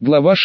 Глава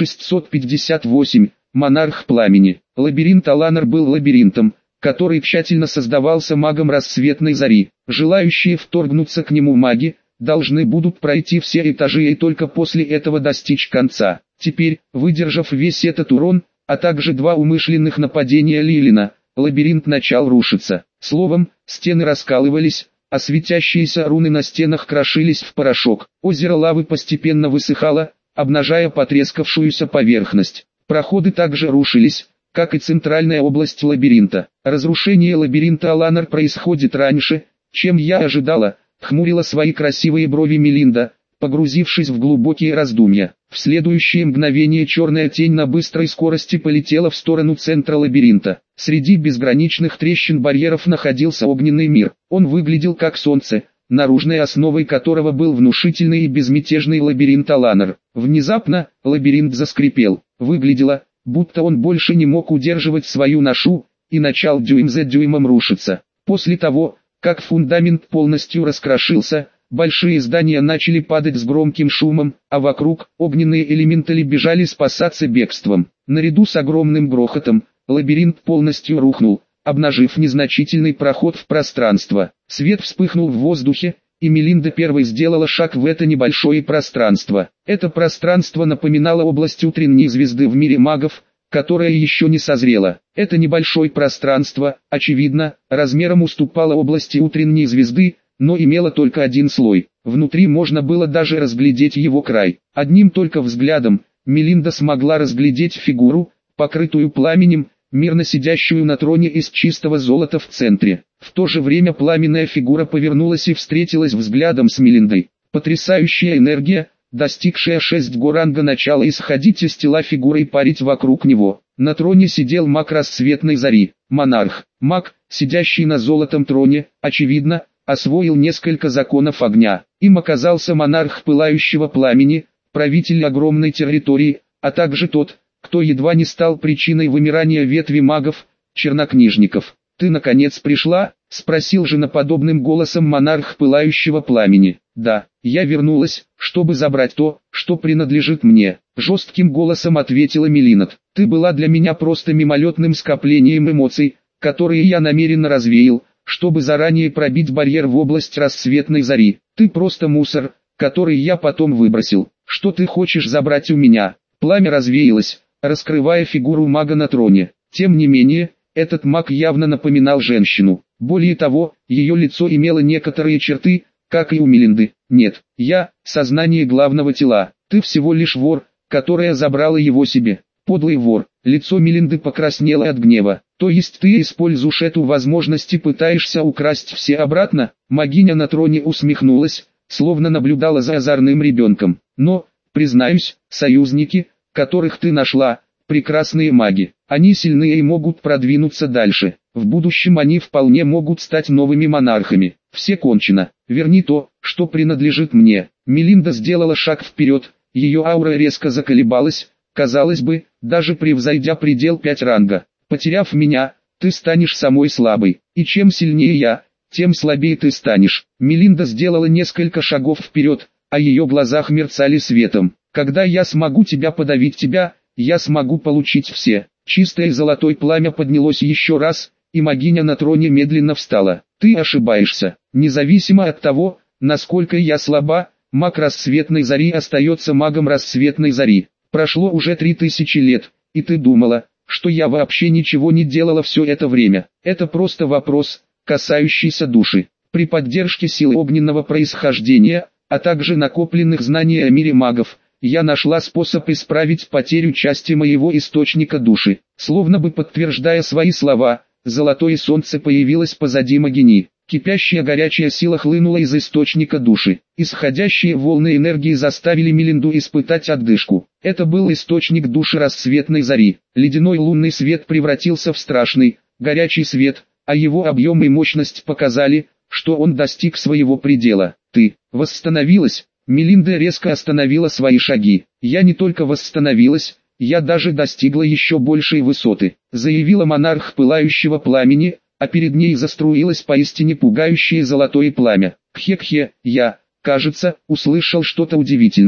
658. Монарх пламени. Лабиринт Аланар был лабиринтом, который тщательно создавался магом рассветной зари. Желающие вторгнуться к нему маги, должны будут пройти все этажи и только после этого достичь конца. Теперь, выдержав весь этот урон, а также 2 умышленных нападения Лилина, лабиринт начал рушиться. Словом, стены раскалывались, а светящиеся руны на стенах крошились в порошок. Озеро лавы постепенно высыхало, обнажая потрескавшуюся поверхность. Проходы также рушились, как и центральная область лабиринта. Разрушение лабиринта Аланар происходит раньше, чем я ожидала, хмурила свои красивые брови Мелинда, погрузившись в глубокие раздумья. В следующее мгновение черная тень на быстрой скорости полетела в сторону центра лабиринта. Среди безграничных трещин барьеров находился огненный мир. Он выглядел как солнце, наружной основой которого был внушительный и безмятежный лабиринт Аланар. Внезапно, лабиринт заскрипел. Выглядело, будто он больше не мог удерживать свою ношу, и начал дюйм за дюймом рушиться. После того, как фундамент полностью раскрошился, большие здания начали падать с громким шумом, а вокруг огненные элементали бежали спасаться бегством. Наряду с огромным грохотом, лабиринт полностью рухнул, обнажив незначительный проход в пространство. Свет вспыхнул в воздухе, и Мелинда первой сделала шаг в это небольшое пространство. Это пространство напоминало область утренней звезды в мире магов, которая еще не созрела. Это небольшое пространство, очевидно, размером уступало области утренней звезды, но имело только один слой. Внутри можно было даже разглядеть его край. Одним только взглядом, Мелинда смогла разглядеть фигуру, покрытую пламенем, мирно сидящую на троне из чистого золота в центре. В то же время пламенная фигура повернулась и встретилась взглядом с Мелиндой. Потрясающая энергия, достигшая 6 ранга начала, исходить из тела фигуры и парить вокруг него. На троне сидел маг рассветной зари, монарх. Маг, сидящий на золотом троне, очевидно, освоил несколько законов огня. Им оказался монарх пылающего пламени, правитель огромной территории, а также тот, кто едва не стал причиной вымирания ветви магов, чернокнижников. «Ты наконец пришла?» — спросил женоподобным голосом монарх пылающего пламени. «Да, я вернулась, чтобы забрать то, что принадлежит мне», — жестким голосом ответила Мелинат. «Ты была для меня просто мимолетным скоплением эмоций, которые я намеренно развеял, чтобы заранее пробить барьер в область рассветной зари. Ты просто мусор, который я потом выбросил. Что ты хочешь забрать у меня?» Пламя развеялось, раскрывая фигуру мага на троне. Тем не менее, этот маг явно напоминал женщину. Более того, ее лицо имело некоторые черты, как и у Мелинды. «Нет, я — сознание главного тела. Ты всего лишь вор, которая забрала его себе. Подлый вор». Лицо Мелинды покраснело от гнева. «То есть ты используешь эту возможность и пытаешься украсть все обратно?» Магиня на троне усмехнулась, словно наблюдала за озорным ребенком. «Но, признаюсь, союзники, которых ты нашла, прекрасные маги. Они сильные и могут продвинуться дальше. В будущем они вполне могут стать новыми монархами. Все кончено. Верни то, что принадлежит мне». Мелинда сделала шаг вперед, ее аура резко заколебалась, казалось бы, даже превзойдя предел 5 ранга. «Потеряв меня, ты станешь самой слабой, и чем сильнее я, тем слабее ты станешь». Мелинда сделала несколько шагов вперед, а ее глазах мерцали светом. «Когда я смогу подавить тебя, я смогу получить все». Чистое золотое пламя поднялось еще раз, и магиня на троне медленно встала. «Ты ошибаешься. Независимо от того, насколько я слаба, маг рассветной зари остается магом рассветной зари. Прошло уже 3000 лет, и ты думала, что я вообще ничего не делала все это время. Это просто вопрос, касающийся души. При поддержке силы огненного происхождения, а также накопленных знаний о мире магов, я нашла способ исправить потерю части моего источника души». Словно бы подтверждая свои слова, золотое солнце появилось позади Магини. Кипящая горячая сила хлынула из источника души. Исходящие волны энергии заставили Мелинду испытать отдышку. Это был источник души рассветной зари. Ледяной лунный свет превратился в страшный, горячий свет, а его объем и мощность показали, что он достиг своего предела. «Ты восстановилась?» Мелинда резко остановила свои шаги. «Я не только восстановилась, я даже достигла еще большей высоты», заявила монарх пылающего пламени, а перед ней заструилось поистине пугающее золотое пламя. «Кхе-кхе, я, кажется, услышал что-то удивительное.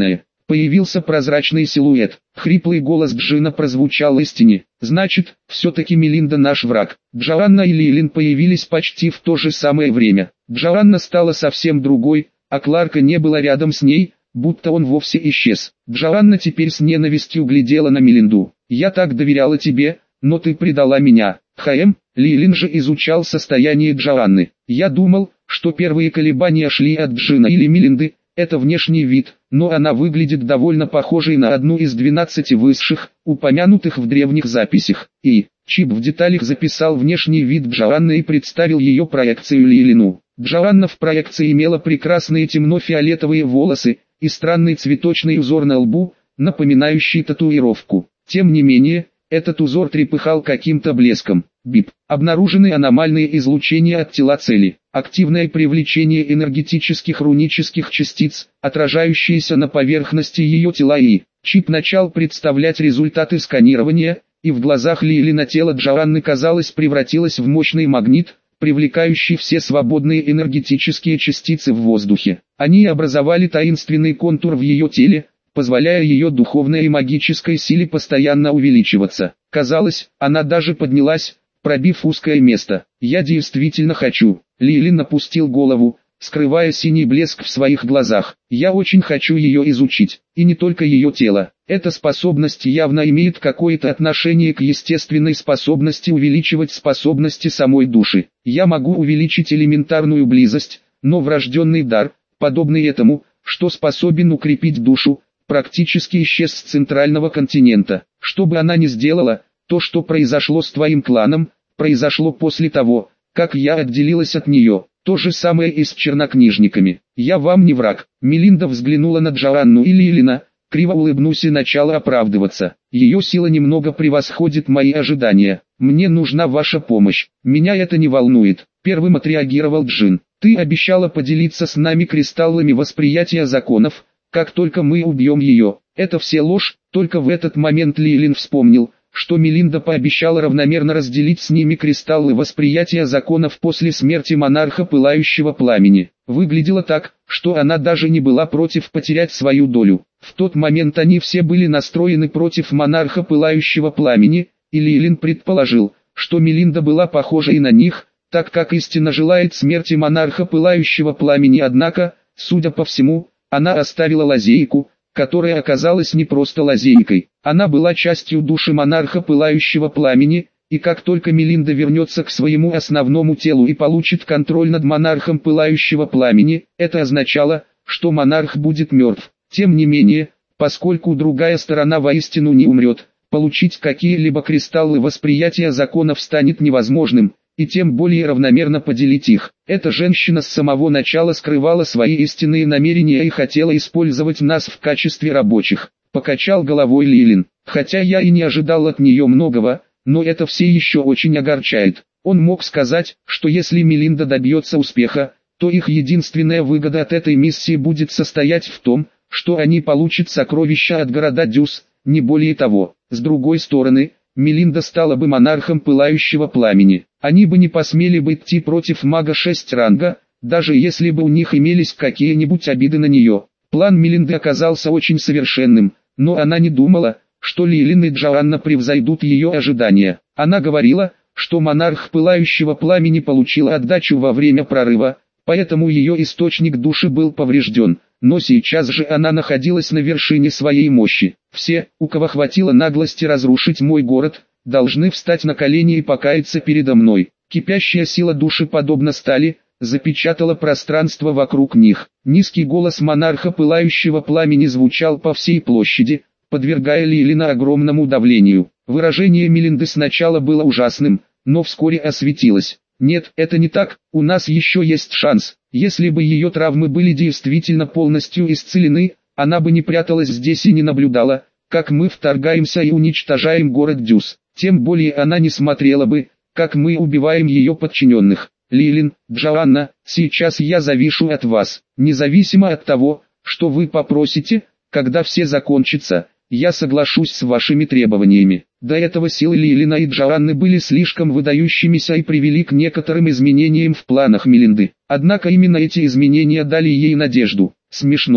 Появился прозрачный силуэт. Хриплый голос Джина прозвучал истине. Значит, все-таки Мелинда наш враг. Джоанна и Лилин появились почти в то же самое время. Джоанна стала совсем другой, а Кларка не было рядом с ней, будто он вовсе исчез. Джоанна теперь с ненавистью глядела на Мелинду. «Я так доверяла тебе, но ты предала меня». Лилин же изучал состояние Джоанны. «Я думал, что первые колебания шли от Джина или Мелинды. Это внешний вид, но она выглядит довольно похожей на одну из 12 высших, упомянутых в древних записях. И Чип в деталях записал внешний вид Джоанны и представил ее проекцию Лилину. Джоанна в проекции имела прекрасные темно-фиолетовые волосы и странный цветочный узор на лбу, напоминающий татуировку. Тем не менее, этот узор трепыхал каким-то блеском. БИП. Обнаружены аномальные излучения от тела цели. Активное привлечение энергетических рунических частиц, отражающиеся на поверхности ее тела и... Чип начал представлять результаты сканирования, и в глазах Лилина тело Джоанны казалось превратилось в мощный магнит, привлекающий все свободные энергетические частицы в воздухе. Они образовали таинственный контур в ее теле, позволяя ее духовной и магической силе постоянно увеличиваться. Казалось, она даже поднялась, пробив узкое место. «Я действительно хочу». Лилин опустил голову, скрывая синий блеск в своих глазах. «Я очень хочу ее изучить. И не только ее тело. Эта способность явно имеет какое-то отношение к естественной способности увеличивать способности самой души. Я могу увеличить элементарную близость, но врожденный дар, подобный этому, что способен укрепить душу, практически исчез с центрального континента. Что бы она ни сделала, то, что произошло с твоим кланом, произошло после того, как я отделилась от нее. То же самое и с чернокнижниками. Я вам не враг». Мелинда взглянула на Джоанну и Лилина, криво улыбнулась и начала оправдываться. «Ее сила немного превосходит мои ожидания. Мне нужна ваша помощь». «Меня это не волнует», — первым отреагировал Джин. «Ты обещала поделиться с нами кристаллами восприятия законов, как только мы убьем ее». «Это все ложь», — только в этот момент Лилин вспомнил, что Мелинда пообещала равномерно разделить с ними кристаллы восприятия законов после смерти монарха Пылающего Пламени. Выглядело так, что она даже не была против потерять свою долю. В тот момент они все были настроены против монарха Пылающего Пламени, и Лилин предположил, что Мелинда была похожа и на них, так как истинно желает смерти монарха Пылающего Пламени. Однако, судя по всему, она оставила лазейку, которая оказалась не просто лазейкой. Она была частью души монарха Пылающего Пламени, и как только Мелинда вернется к своему основному телу и получит контроль над монархом Пылающего Пламени, это означало, что монарх будет мертв. Тем не менее, поскольку другая сторона воистину не умрет, получить какие-либо кристаллы восприятия законов станет невозможным, и тем более равномерно поделить их. Эта женщина с самого начала скрывала свои истинные намерения и хотела использовать нас в качестве рабочих. Покачал головой Лилин. Хотя я и не ожидал от нее многого, но это все еще очень огорчает. Он мог сказать, что если Мелинда добьется успеха, то их единственная выгода от этой миссии будет состоять в том, что они получат сокровища от города Дюс, не более того. С другой стороны, Мелинда стала бы монархом Пылающего Пламени. Они бы не посмели бы идти против мага 6 ранга, даже если бы у них имелись какие-нибудь обиды на нее. План Мелинды оказался очень совершенным, но она не думала, что Лилин и Джоанна превзойдут ее ожидания. Она говорила, что монарх Пылающего Пламени получил отдачу во время прорыва, поэтому ее источник души был поврежден, но сейчас же она находилась на вершине своей мощи. Все, у кого хватило наглости разрушить мой город, должны встать на колени и покаяться передо мной. Кипящая сила души, подобно стали, запечатала пространство вокруг них. Низкий голос монарха Пылающего Пламени звучал по всей площади, подвергая Лилина огромному давлению. Выражение Мелинды сначала было ужасным, но вскоре осветилось. «Нет, это не так, у нас еще есть шанс. Если бы ее травмы были действительно полностью исцелены, она бы не пряталась здесь и не наблюдала, как мы вторгаемся и уничтожаем город Дюс. Тем более она не смотрела бы, как мы убиваем ее подчиненных. Лилин, Джоанна, сейчас я завишу от вас. Независимо от того, что вы попросите, когда все закончится, я соглашусь с вашими требованиями». До этого силы Лилина и Джоанны были слишком выдающимися и привели к некоторым изменениям в планах Мелинды. Однако именно эти изменения дали ей надежду. Смешно.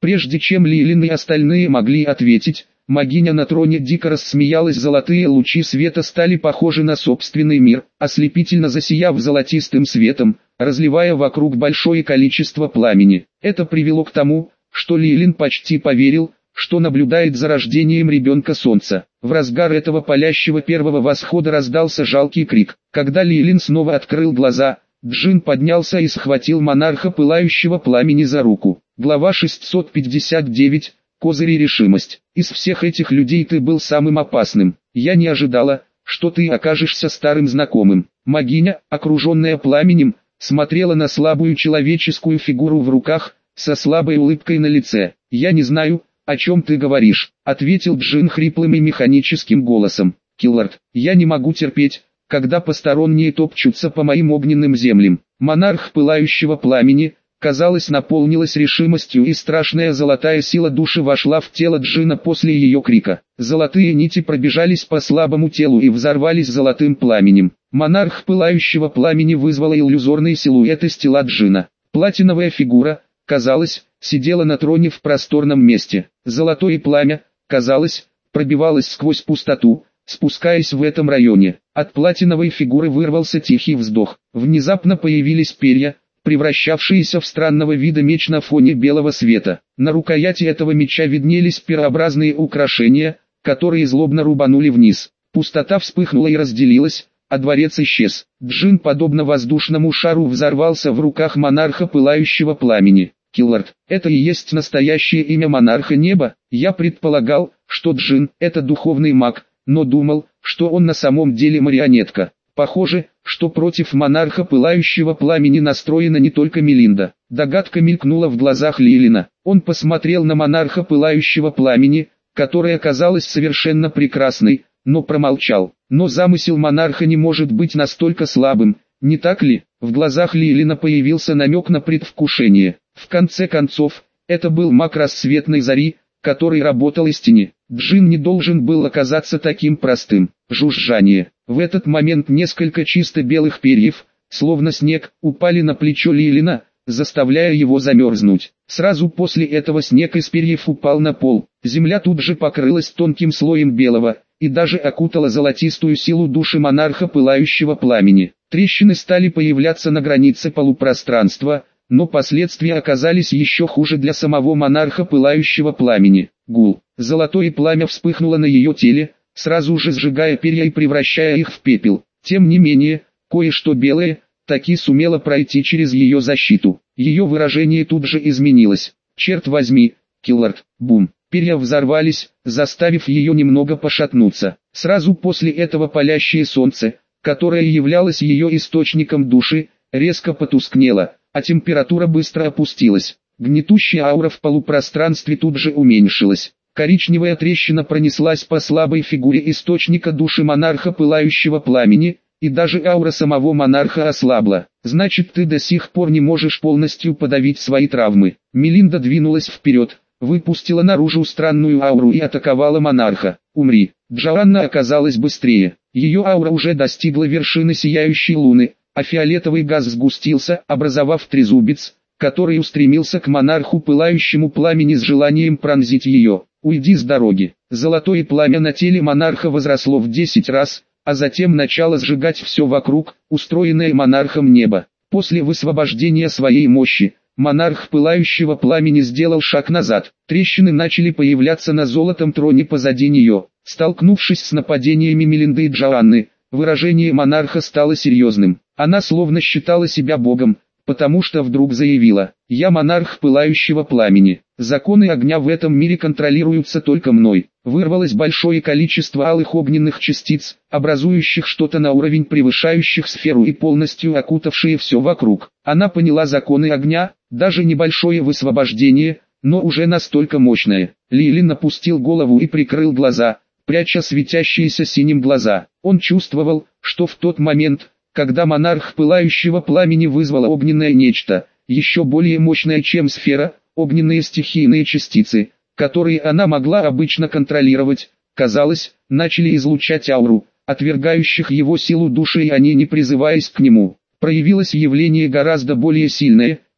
Прежде чем Лилин и остальные могли ответить, Магиня на троне дико рассмеялась, золотые лучи света стали похожи на собственный мир, ослепительно засияв золотистым светом, разливая вокруг большое количество пламени. Это привело к тому, что Лилин почти поверил, что наблюдает за рождением ребенка солнца. В разгар этого палящего первого восхода раздался жалкий крик. Когда Лилин снова открыл глаза, Джин поднялся и схватил монарха пылающего пламени за руку. Глава 659. Козырь и решимость. Из всех этих людей ты был самым опасным. Я не ожидала, что ты окажешься старым знакомым. Магиня, окруженная пламенем, смотрела на слабую человеческую фигуру в руках, со слабой улыбкой на лице. «Я не знаю, о чем ты говоришь», — ответил Джин хриплым и механическим голосом. «Киллард, я не могу терпеть, когда посторонние топчутся по моим огненным землям». Монарх пылающего пламени, казалось, наполнилась решимостью, и страшная золотая сила души вошла в тело Джина после ее крика. Золотые нити пробежались по слабому телу и взорвались золотым пламенем. Монарх пылающего пламени вызвала иллюзорный силуэт из тела Джина. Платиновая фигура, казалось, сидела на троне в просторном месте. Золотое пламя, казалось, пробивалось сквозь пустоту, спускаясь в этом районе. От платиновой фигуры вырвался тихий вздох. Внезапно появились перья, превращавшиеся в странного вида меч на фоне белого света. На рукояти этого меча виднелись перообразные украшения, которые злобно рубанули вниз. Пустота вспыхнула и разделилась, а дворец исчез. Джин, подобно воздушному шару, взорвался в руках монарха пылающего пламени. «Киллард, это и есть настоящее имя монарха неба?» Я предполагал, что Джин – это духовный маг, но думал, что он на самом деле марионетка. Похоже, что против монарха пылающего пламени настроена не только Мелинда. Догадка мелькнула в глазах Лилина. Он посмотрел на монарха пылающего пламени, которая казалась совершенно прекрасной, но промолчал. Но замысел монарха не может быть настолько слабым, не так ли? В глазах Лилина появился намек на предвкушение. В конце концов, это был маг рассветной зари, который работал истине. Джин не должен был оказаться таким простым. Жужжание. В этот момент несколько чисто белых перьев, словно снег, упали на плечо Лилина, заставляя его замерзнуть. Сразу после этого снег из перьев упал на пол. Земля тут же покрылась тонким слоем белого, и даже окутала золотистую силу души монарха пылающего пламени. Трещины стали появляться на границе полупространства, но последствия оказались еще хуже для самого монарха пылающего пламени. Гул. Золотое пламя вспыхнуло на ее теле, сразу же сжигая перья и превращая их в пепел. Тем не менее, кое-что белое таки сумело пройти через ее защиту. Ее выражение тут же изменилось. «Черт возьми, Киллард!» Бум! Перья взорвались, заставив ее немного пошатнуться. Сразу после этого палящее солнце, которое являлось ее источником души, резко потускнело, а температура быстро опустилась. Гнетущая аура в полупространстве тут же уменьшилась. Коричневая трещина пронеслась по слабой фигуре источника души монарха пылающего пламени, и даже аура самого монарха ослабла. «Значит, ты до сих пор не можешь полностью подавить свои травмы». Мелинда двинулась вперед, выпустила наружу странную ауру и атаковала монарха. «Умри». Джоанна оказалась быстрее. Ее аура уже достигла вершины сияющей луны, а фиолетовый газ сгустился, образовав трезубец, который устремился к монарху пылающему пламени с желанием пронзить ее. «Уйди с дороги». Золотое пламя на теле монарха возросло в 10 раз, а затем начало сжигать все вокруг, устроенное монархом небо. После высвобождения своей мощи, монарх пылающего пламени сделал шаг назад. Трещины начали появляться на золотом троне позади нее. Столкнувшись с нападениями Мелинды и Джоанны, выражение монарха стало серьезным. Она словно считала себя богом, потому что вдруг заявила: «Я монарх пылающего пламени. Законы огня в этом мире контролируются только мной». Вырвалось большое количество алых огненных частиц, образующих что-то на уровень превышающих сферу и полностью окутавшие все вокруг. Она поняла законы огня, даже небольшое высвобождение, но уже настолько мощное. Лилин опустил голову и прикрыл глаза, пряча светящиеся синим глаза. Он чувствовал, что в тот момент, когда монарх пылающего пламени вызвал огненное нечто, еще более мощное, чем сфера, огненные стихийные частицы, которые она могла обычно контролировать, казалось, начали излучать ауру, отвергающих его силу души, и они, не призываясь к нему. Проявилось явление гораздо более сильное,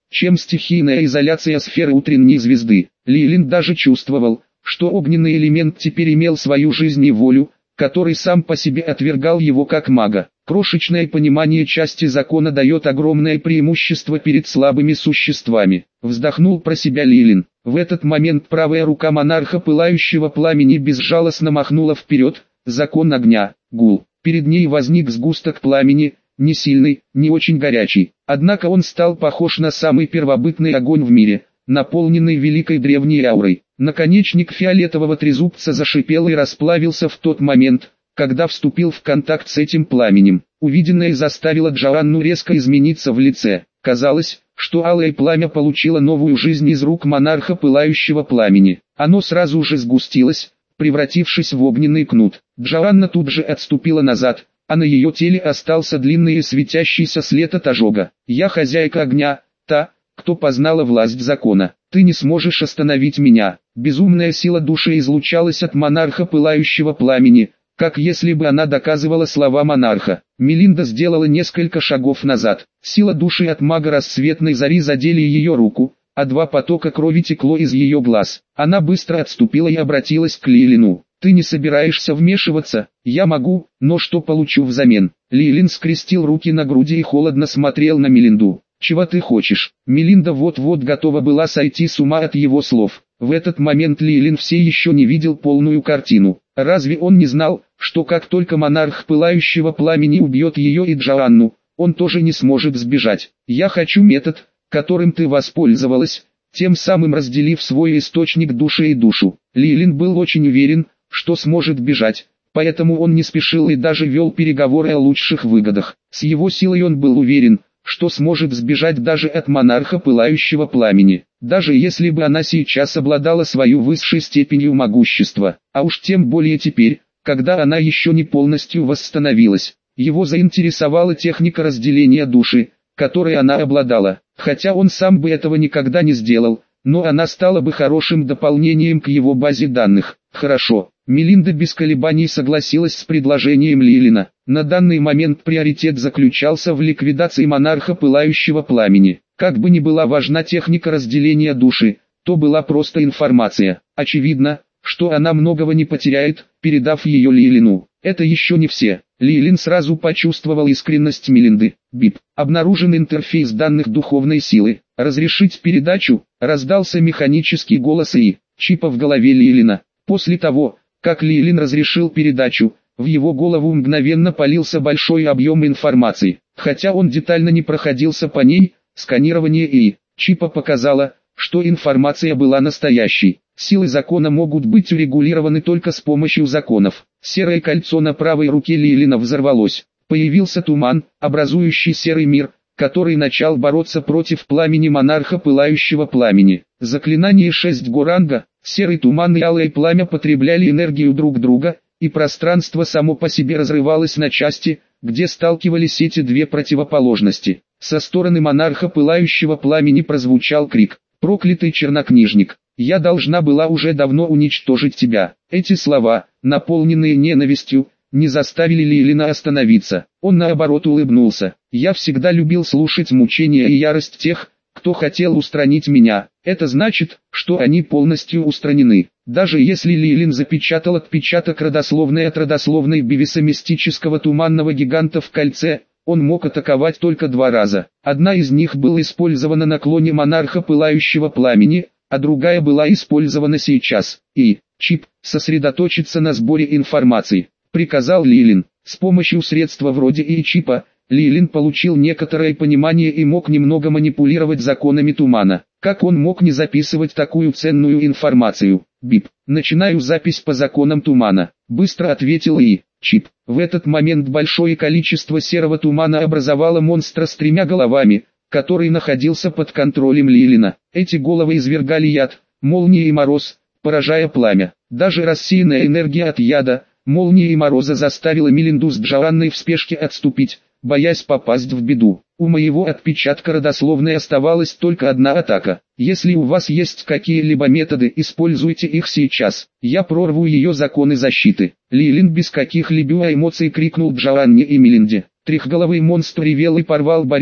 чем стихийная изоляция сферы утренней звезды. Лилин даже чувствовал, что огненный элемент теперь имел свою жизнь и волю, который сам по себе отвергал его как мага. Крошечное понимание части закона дает огромное преимущество перед слабыми существами. Вздохнул про себя Лилин. В этот момент правая рука монарха пылающего пламени безжалостно махнула вперед. Закон огня, гул. Перед ней возник сгусток пламени, не сильный, не очень горячий. Однако он стал похож на самый первобытный огонь в мире, наполненный великой древней аурой. Наконечник фиолетового трезубца зашипел и расплавился в тот момент, когда вступил в контакт с этим пламенем. Увиденное заставило Джоанну резко измениться в лице. Казалось, что алое пламя получило новую жизнь из рук монарха пылающего пламени. Оно сразу же сгустилось, превратившись в огненный кнут. Джоанна тут же отступила назад, а на ее теле остался длинный и светящийся след от ожога. «Я хозяйка огня, та, кто познала власть закона. Ты не сможешь остановить меня». Безумная сила души излучалась от монарха пылающего пламени, как если бы она доказывала слова монарха. Мелинда сделала несколько шагов назад. Сила души от мага рассветной зари задели ее руку, а два потока крови текло из ее глаз. Она быстро отступила и обратилась к Лилину. «Ты не собираешься вмешиваться? Я могу, но что получу взамен?» Лилин скрестил руки на груди и холодно смотрел на Мелинду. «Чего ты хочешь?» Мелинда вот-вот готова была сойти с ума от его слов. В этот момент Лилин все еще не видел полную картину. Разве он не знал, что как только монарх пылающего пламени убьет ее и Джоанну, он тоже не сможет сбежать? «Я хочу метод, которым ты воспользовалась, тем самым разделив свой источник души и душу». Лилин был очень уверен, что сможет бежать, поэтому он не спешил и даже вел переговоры о лучших выгодах. С его силой он был уверен, что сможет сбежать даже от монарха пылающего пламени, даже если бы она сейчас обладала свою высшей степенью могущества, а уж тем более теперь, когда она еще не полностью восстановилась. Его заинтересовала техника разделения души, которой она обладала, хотя он сам бы этого никогда не сделал, но она стала бы хорошим дополнением к его базе данных. Хорошо. Мелинда без колебаний согласилась с предложением Лилина. На данный момент приоритет заключался в ликвидации монарха пылающего пламени. Как бы ни была важна техника разделения души, то была просто информация. Очевидно, что она многого не потеряет, передав ее Лилину. Это еще не все. Лилин сразу почувствовал искренность Мелинды. БИП. Обнаружен интерфейс данных духовной силы. Разрешить передачу, раздался механический голос и чипа в голове Лилина. После того, как Лилин разрешил передачу, в его голову мгновенно полился большой объем информации. Хотя он детально не проходился по ней, сканирование и чипа показало, что информация была настоящей. Силы закона могут быть урегулированы только с помощью законов. Серое кольцо на правой руке Лилина взорвалось. Появился туман, образующий серый мир, который начал бороться против пламени монарха пылающего пламени. Заклинание 6 Горанга, серый туман и алое пламя потребляли энергию друг друга, и пространство само по себе разрывалось на части, где сталкивались эти две противоположности. Со стороны монарха пылающего пламени прозвучал крик: «Проклятый чернокнижник! Я должна была уже давно уничтожить тебя». Эти слова, наполненные ненавистью, не заставили Лилина остановиться. Он наоборот улыбнулся. «Я всегда любил слушать мучения и ярость тех, кто хотел устранить меня. Это значит, что они полностью устранены». Даже если Лилин запечатал отпечаток родословной от родословной Бивиса мистического туманного гиганта в кольце, он мог атаковать только 2 раза. Одна из них была использована на клоне монарха пылающего пламени, а другая была использована сейчас. И чип сосредоточится на сборе информации, приказал Лилин. С помощью средства вроде и-чипа, Лилин получил некоторое понимание и мог немного манипулировать законами тумана. Как он мог не записывать такую ценную информацию? БИП. «Начинаю запись по законам тумана», — быстро ответил и-чип. В этот момент большое количество серого тумана образовало монстра с 3 головами, который находился под контролем Лилина. Эти головы извергали яд, молнии и мороз, поражая пламя. Даже рассеянная энергия от яда, молнии и мороза заставила Мелинду с Джоанной в спешке отступить, боясь попасть в беду. У моего отпечатка родословной оставалась только одна атака. Если у вас есть какие-либо методы, используйте их сейчас. Я прорву ее законы защиты. Лилин без каких-либо эмоций крикнул Джоанне и Мелинде. Трехголовый монстр ревел и порвал барьер,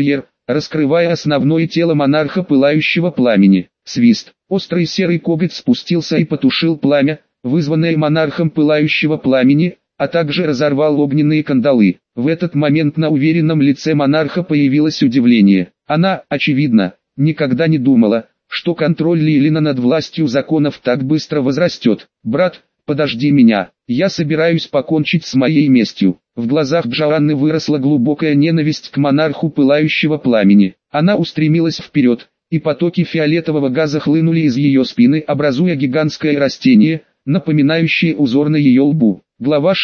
раскрывая основное тело монарха пылающего пламени. Свист. Острый серый коготь спустился и потушил пламя, вызванное монархом пылающего пламени, а также разорвал огненные кандалы. В этот момент на уверенном лице монарха появилось удивление. Она, очевидно, никогда не думала, что контроль Лилина над властью законов так быстро возрастет. «Брат, подожди меня, я собираюсь покончить с моей местью». В глазах Джоанны выросла глубокая ненависть к монарху пылающего пламени. Она устремилась вперед, и потоки фиолетового газа хлынули из ее спины, образуя гигантское растение, напоминающее узор на ее лбу. Глава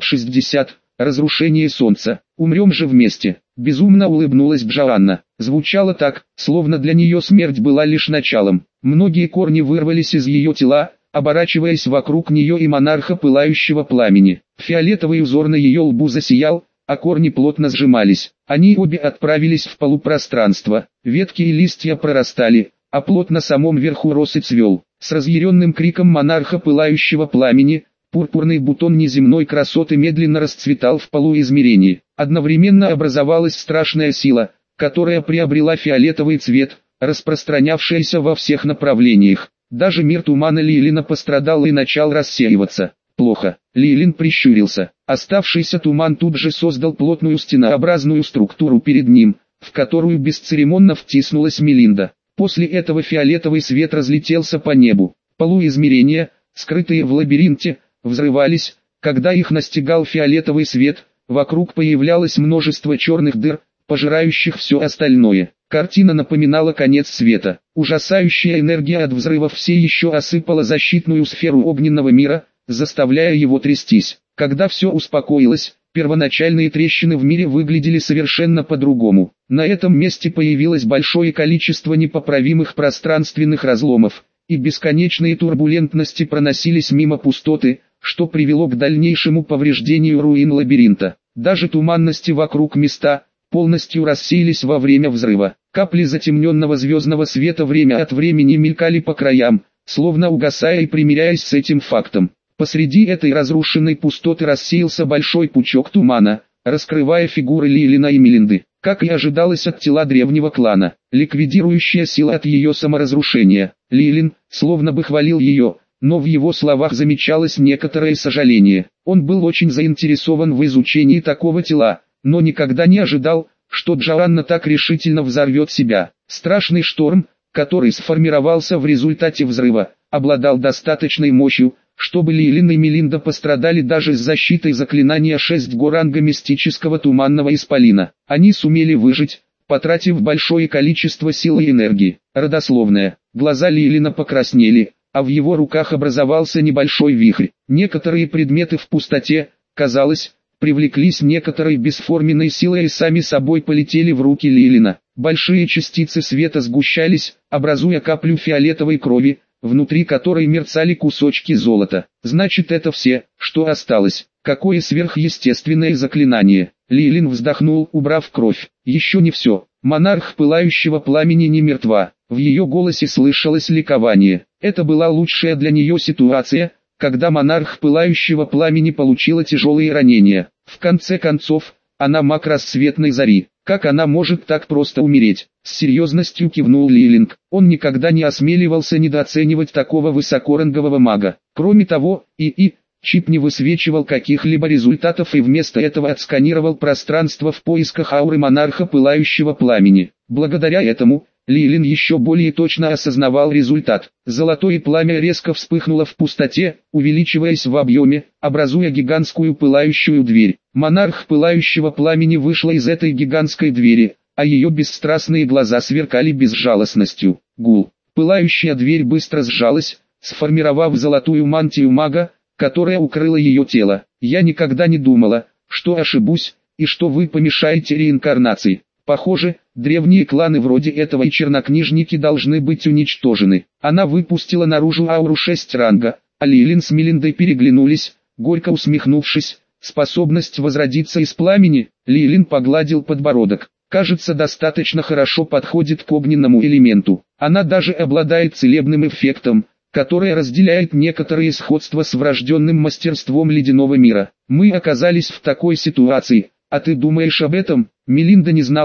660. Разрушение солнца. «Умрем же вместе», — безумно улыбнулась Джоанна. Звучало так, словно для нее смерть была лишь началом. Многие корни вырвались из ее тела, оборачиваясь вокруг нее и монарха пылающего пламени. Фиолетовый узор на ее лбу засиял, а корни плотно сжимались. Они обе отправились в полупространство. Ветки и листья прорастали, а плод на самом верху рос и цвел. С разъяренным криком монарха пылающего пламени, пурпурный бутон неземной красоты медленно расцветал в полуизмерении. Одновременно образовалась страшная сила, которая приобрела фиолетовый цвет, распространявшаяся во всех направлениях. Даже мир тумана Лилина пострадал и начал рассеиваться. Плохо. Лилин прищурился. Оставшийся туман тут же создал плотную стенообразную структуру перед ним, в которую бесцеремонно втиснулась Мелинда. После этого фиолетовый свет разлетелся по небу. Полуизмерения, скрытые в лабиринте, взрывались, когда их настигал фиолетовый свет, вокруг появлялось множество черных дыр, пожирающих все остальное. Картина напоминала конец света. Ужасающая энергия от взрывов все еще осыпала защитную сферу огненного мира, заставляя его трястись. Когда все успокоилось, первоначальные трещины в мире выглядели совершенно по-другому. На этом месте появилось большое количество непоправимых пространственных разломов, и бесконечные турбулентности проносились мимо пустоты, что привело к дальнейшему повреждению руин лабиринта. Даже туманности вокруг места полностью рассеялись во время взрыва. Капли затемненного звездного света время от времени мелькали по краям, словно угасая и примиряясь с этим фактом. Посреди этой разрушенной пустоты рассеялся большой пучок тумана, раскрывая фигуры Лилина и Мелинды. Как и ожидалось от тела древнего клана, ликвидирующая сила от ее саморазрушения. Лилин, словно бы хвалил ее, но в его словах замечалось некоторое сожаление. Он был очень заинтересован в изучении такого тела, но никогда не ожидал, что Джоанна так решительно взорвет себя. Страшный шторм, который сформировался в результате взрыва, обладал достаточной мощью, чтобы Лилин и Мелинда пострадали даже с защитой заклинания 6 ранга мистического туманного исполина. Они сумели выжить, потратив большое количество сил и энергии. Родословная. Глаза Лилина покраснели, а в его руках образовался небольшой вихрь. Некоторые предметы в пустоте, казалось, привлеклись некоторой бесформенной силой и сами собой полетели в руки Лилина. Большие частицы света сгущались, образуя каплю фиолетовой крови, внутри которой мерцали кусочки золота. Значит, это все, что осталось. Какое сверхъестественное заклинание. Лилин вздохнул, убрав кровь. Еще не все. Монарх пылающего пламени не мертва. В ее голосе слышалось ликование. Это была лучшая для нее ситуация, когда монарх пылающего пламени получила тяжелые ранения. В конце концов, она маг рассветной зари. Как она может так просто умереть? С серьезностью кивнул Лилинг. Он никогда не осмеливался недооценивать такого высокорангового мага. Кроме того, чип не высвечивал каких-либо результатов и вместо этого отсканировал пространство в поисках ауры монарха пылающего пламени. Благодаря этому, Лилин еще более точно осознавал результат. Золотое пламя резко вспыхнуло в пустоте, увеличиваясь в объеме, образуя гигантскую пылающую дверь. Монарх пылающего пламени вышла из этой гигантской двери, а ее бесстрастные глаза сверкали безжалостностью. Гул. Пылающая дверь быстро сжалась, сформировав золотую мантию мага, которая укрыла ее тело. Я никогда не думала, что ошибусь, и что вы помешаете реинкарнации. Похоже, древние кланы вроде этого и чернокнижники должны быть уничтожены. Она выпустила наружу ауру 6 ранга, а Лилин с Мелиндой переглянулись, горько усмехнувшись. Способность возродиться из пламени, Лилин погладил подбородок. Кажется, достаточно хорошо подходит к огненному элементу. Она даже обладает целебным эффектом, которое разделяет некоторые сходства с врожденным мастерством ледяного мира. Мы оказались в такой ситуации, а ты думаешь об этом? Мелинда не знала,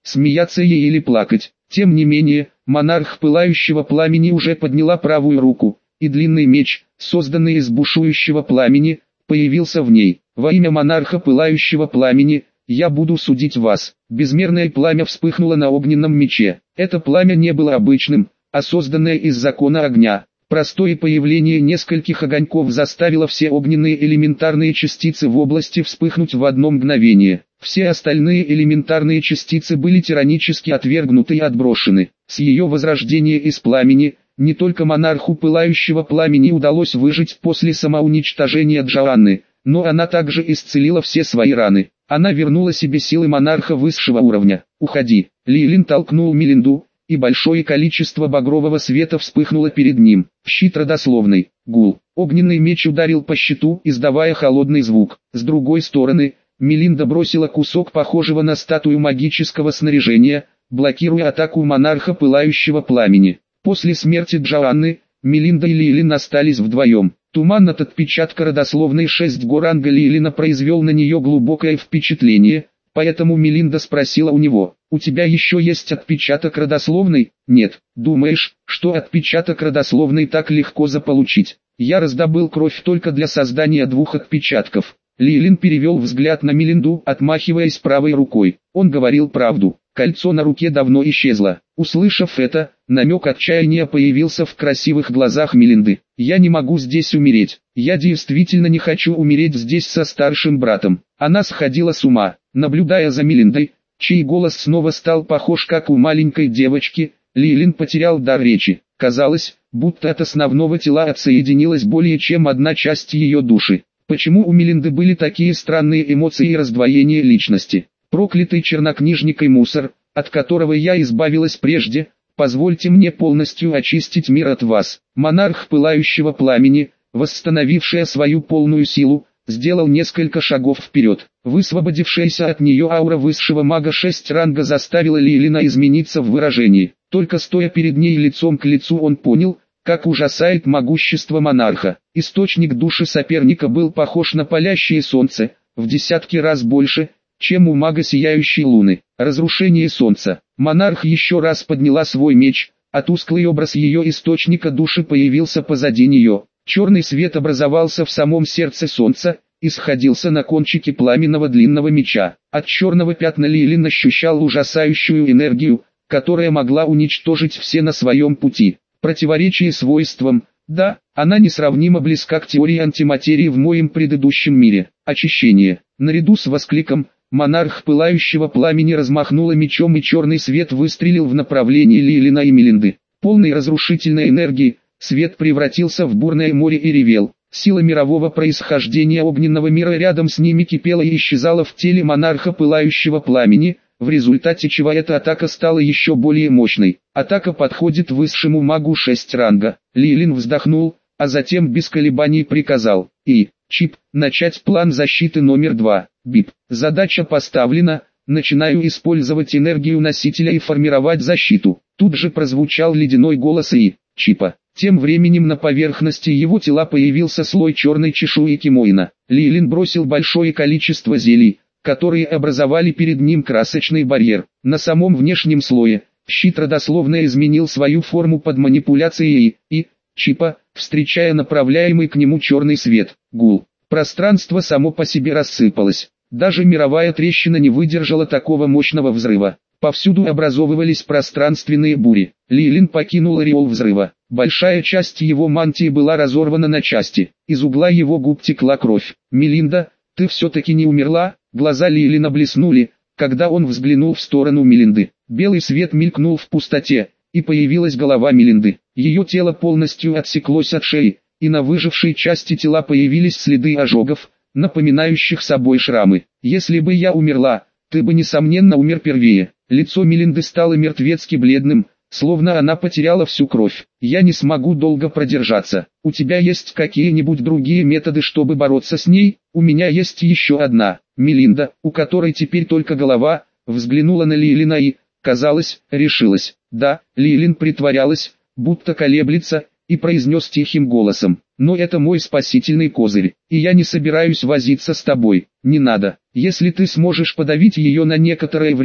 смеяться ей или плакать. Тем не менее, монарх пылающего пламени уже подняла правую руку, и длинный меч, созданный из бушующего пламени, появился в ней. Во имя монарха пылающего пламени, я буду судить вас. Безмерное пламя вспыхнуло на огненном мече. Это пламя не было обычным, а созданное из закона огня. Простое появление нескольких огоньков заставило все огненные элементарные частицы в области вспыхнуть в одно мгновение. Все остальные элементарные частицы были тиранически отвергнуты и отброшены. С ее возрождения из пламени, не только монарху пылающего пламени удалось выжить после самоуничтожения Джоанны, но она также исцелила все свои раны. Она вернула себе силы монарха высшего уровня. «Уходи!» Лилин толкнул Мелинду, и большое количество багрового света вспыхнуло перед ним. Щит родословный. Гул. Огненный меч ударил по щиту, издавая холодный звук. С другой стороны, Мелинда бросила кусок похожего на статую магического снаряжения, блокируя атаку монарха пылающего пламени. После смерти Джоанны, Мелинда и Лилин остались вдвоем. Туман от отпечатка родословной 6 Горанга Лилина произвел на нее глубокое впечатление, поэтому Мелинда спросила у него: «У тебя еще есть отпечаток родословной?» «Нет». «Думаешь, что отпечаток родословной так легко заполучить?» «Я раздобыл кровь только для создания 2 отпечатков». Лилин перевел взгляд на Мелинду, отмахиваясь правой рукой. Он говорил правду. Кольцо на руке давно исчезло. Услышав это, намек отчаяния появился в красивых глазах Мелинды. «Я не могу здесь умереть. Я действительно не хочу умереть здесь со старшим братом». Она сходила с ума, наблюдая за Мелиндой, чей голос снова стал похож как у маленькой девочки. Лилин потерял дар речи. Казалось, будто от основного тела отсоединилась более чем одна часть ее души. Почему у Мелинды были такие странные эмоции и раздвоение личности? Проклятый чернокнижник и мусор, от которого я избавилась прежде, позвольте мне полностью очистить мир от вас. Монарх пылающего пламени, восстановившая свою полную силу, сделал несколько шагов вперед. Высвободившаяся от нее аура высшего мага 6 ранга заставила Лилина измениться в выражении. Только стоя перед ней лицом к лицу он понял, как ужасает могущество монарха. Источник души соперника был похож на палящее солнце, в десятки раз больше, чем у мага сияющей луны. Разрушение солнца. Монарх еще раз подняла свой меч, а тусклый образ ее источника души появился позади нее. Черный свет образовался в самом сердце солнца, и сходился на кончике пламенного длинного меча. От черного пятна Лилин ощущал ужасающую энергию, которая могла уничтожить все на своем пути. Противоречие свойствам. Да, она несравнимо близка к теории антиматерии в моем предыдущем мире. Очищение. Наряду с воскликом, монарх пылающего пламени размахнула мечом, и черный свет выстрелил в направлении Лилина и Мелинды. Полный разрушительной энергии, свет превратился в бурное море и ревел. Сила мирового происхождения огненного мира рядом с ними кипела и исчезала в теле монарха пылающего пламени, в результате чего эта атака стала еще более мощной. Атака подходит высшему магу 6 ранга. Лилин вздохнул, а затем без колебаний приказал: «Чип, начать план защиты номер 2. Бип. Задача поставлена, начинаю использовать энергию носителя и формировать защиту». Тут же прозвучал ледяной голос Чипа. Тем временем на поверхности его тела появился слой черной чешуи Кимоина. Лилин бросил большое количество зелий, которые образовали перед ним красочный барьер. На самом внешнем слое, щит родословно изменил свою форму под манипуляцией Чипа, встречая направляемый к нему черный свет. Гул. Пространство само по себе рассыпалось. Даже мировая трещина не выдержала такого мощного взрыва. Повсюду образовывались пространственные бури. Лилин покинул ореол взрыва. Большая часть его мантии была разорвана на части. Из угла его губ текла кровь. «Мелинда, ты все-таки не умерла?» Глаза Лилина блеснули, когда он взглянул в сторону Мелинды. Белый свет мелькнул в пустоте, и появилась голова Мелинды. Ее тело полностью отсеклось от шеи, и на выжившей части тела появились следы ожогов, напоминающих собой шрамы. «Если бы я умерла, ты бы несомненно умер первее». Лицо Мелинды стало мертвецки бледным, словно она потеряла всю кровь. «Я не смогу долго продержаться. У тебя есть какие-нибудь другие методы, чтобы бороться с ней?» «У меня есть еще одна». Мелинда, у которой теперь только голова, взглянула на Лилина и, казалось, решилась. «Да». Лилин притворялась, будто колеблется, и произнес тихим голосом: «Но это мой спасительный козырь, и я не собираюсь возиться с тобой. Не надо. Если ты сможешь подавить ее на некоторое время,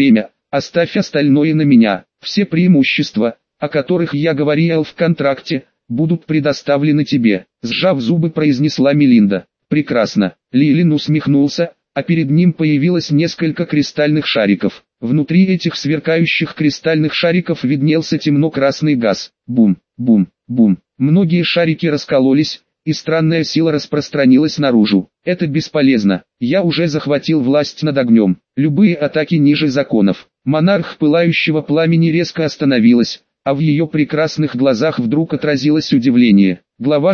Оставь остальное на меня. Все преимущества, о которых я говорил в контракте, будут предоставлены тебе», — сжав зубы произнесла Мелинда. «Прекрасно». Лилин усмехнулся, а перед ним появилось несколько кристальных шариков. Внутри этих сверкающих кристальных шариков виднелся темно-красный газ. Бум, бум, бум. Многие шарики раскололись, и странная сила распространилась наружу. «Это бесполезно. Я уже захватил власть над огнем. Любые атаки ниже законов». Монарх пылающего пламени резко остановилась, а в ее прекрасных глазах вдруг отразилось удивление. Глава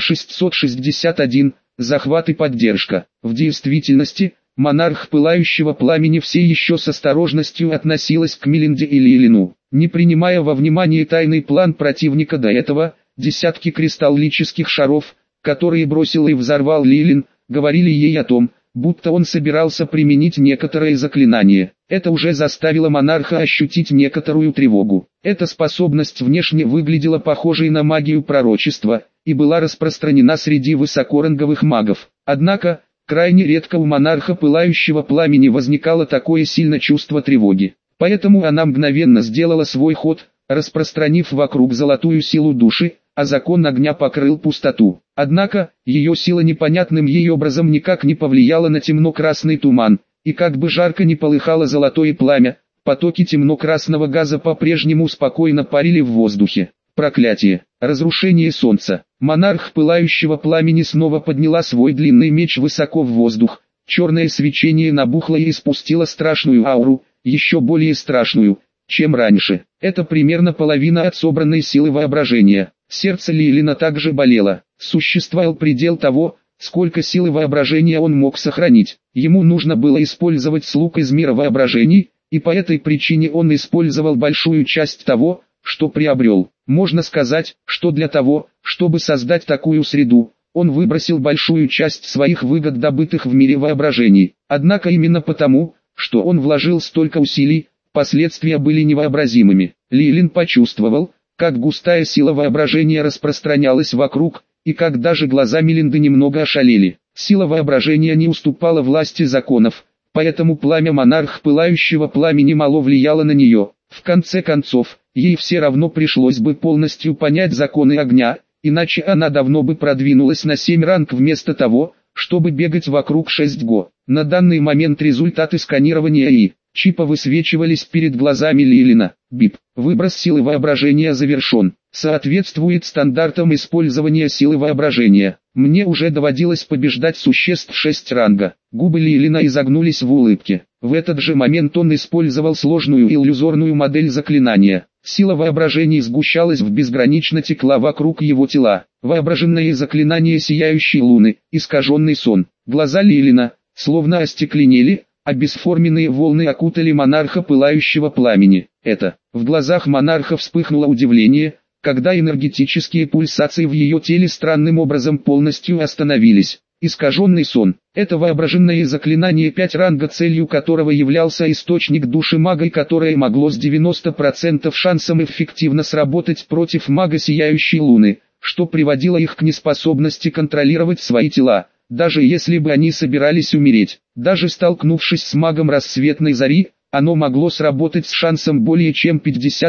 661. Захват и поддержка. В действительности, монарх пылающего пламени все еще с осторожностью относилась к Мелинде и Лилину. Не принимая во внимание тайный план противника до этого, десятки кристаллических шаров, которые бросил и взорвал Лилин, говорили ей о том, будто он собирался применить некоторые заклинания. Это уже заставило монарха ощутить некоторую тревогу. Эта способность внешне выглядела похожей на магию пророчества, и была распространена среди высокоранговых магов. Однако, крайне редко у монарха пылающего пламени возникало такое сильное чувство тревоги. Поэтому она мгновенно сделала свой ход, распространив вокруг золотую силу души, а закон огня покрыл пустоту. Однако, ее сила непонятным ей образом никак не повлияла на темно-красный туман, и как бы жарко не полыхало золотое пламя, потоки темно-красного газа по-прежнему спокойно парили в воздухе. Проклятие! Разрушение солнца! Монарх пылающего пламени снова подняла свой длинный меч высоко в воздух, черное свечение набухло и испустило страшную ауру, еще более страшную, чем раньше. Это примерно половина от собранной силы воображения. Сердце Лилина также болело. Существовал предел того, сколько силы воображения он мог сохранить. Ему нужно было использовать слуг из мира воображений, и по этой причине он использовал большую часть того, что приобрел. Можно сказать, что для того, чтобы создать такую среду, он выбросил большую часть своих выгод, добытых в мире воображений. Однако именно потому, что он вложил столько усилий, последствия были невообразимыми. Лилин почувствовал, как густая сила воображения распространялась вокруг, и как даже глаза Мелинды немного ошалели. Сила воображения не уступала власти законов, поэтому пламя монарх пылающего пламени мало влияло на нее. В конце концов, ей все равно пришлось бы полностью понять законы огня, иначе она давно бы продвинулась на 7 ранг вместо того, чтобы бегать вокруг 6 го. На данный момент результаты сканирования и чипа высвечивались перед глазами Лилина. БИП. Выброс силы воображения завершен. Соответствует стандартам использования силы воображения. Мне уже доводилось побеждать существ 6 ранга. Губы Лилина изогнулись в улыбке. В этот же момент он использовал сложную иллюзорную модель заклинания. Сила воображения сгущалась в безгранично текла вокруг его тела. Воображенное заклинание сияющей луны, искаженный сон. Глаза Лилина, словно остекленели, а бесформенные волны окутали монарха пылающего пламени. В глазах монарха вспыхнуло удивление, когда энергетические пульсации в ее теле странным образом полностью остановились. Искаженный сон. Это воображенное заклинание 5 ранга, целью которого являлся источник души мага, и которое могло с 90% шансом эффективно сработать против мага сияющей луны, что приводило их к неспособности контролировать свои тела, даже если бы они собирались умереть. Даже столкнувшись с магом рассветной зари, оно могло сработать с шансом более чем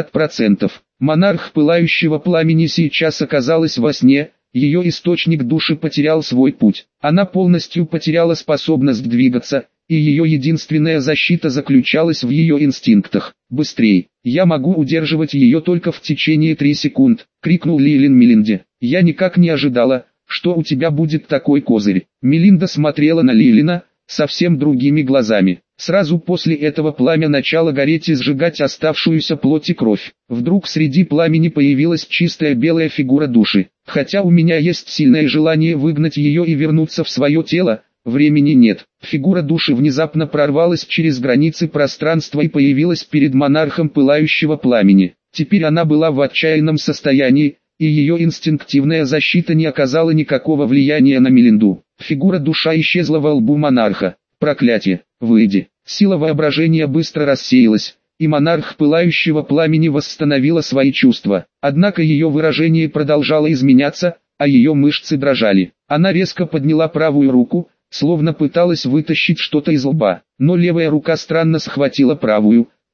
50%. Монарх пылающего пламени сейчас оказалась во сне, ее источник души потерял свой путь. Она полностью потеряла способность двигаться, и ее единственная защита заключалась в ее инстинктах. «Быстрей! Я могу удерживать ее только в течение 3 секунд!» — крикнул Лилин Мелинде. «Я никак не ожидала, что у тебя будет такой козырь». Мелинда смотрела на Лилина совсем другими глазами. Сразу после этого пламя начало гореть и сжигать оставшуюся плоть и кровь. Вдруг среди пламени появилась чистая белая фигура души. Хотя у меня есть сильное желание выгнать ее и вернуться в свое тело, времени нет. Фигура души внезапно прорвалась через границы пространства и появилась перед монархом пылающего пламени. Теперь она была в отчаянном состоянии, и ее инстинктивная защита не оказала никакого влияния на Мелинду. Фигура душа исчезла во лбу монарха. «Проклятие! Выйди!» Сила воображения быстро рассеялась, и монарх пылающего пламени восстановила свои чувства. Однако ее выражение продолжало изменяться, а ее мышцы дрожали. Она резко подняла правую руку, словно пыталась вытащить что-то из лба, но левая рука странно схватила правую,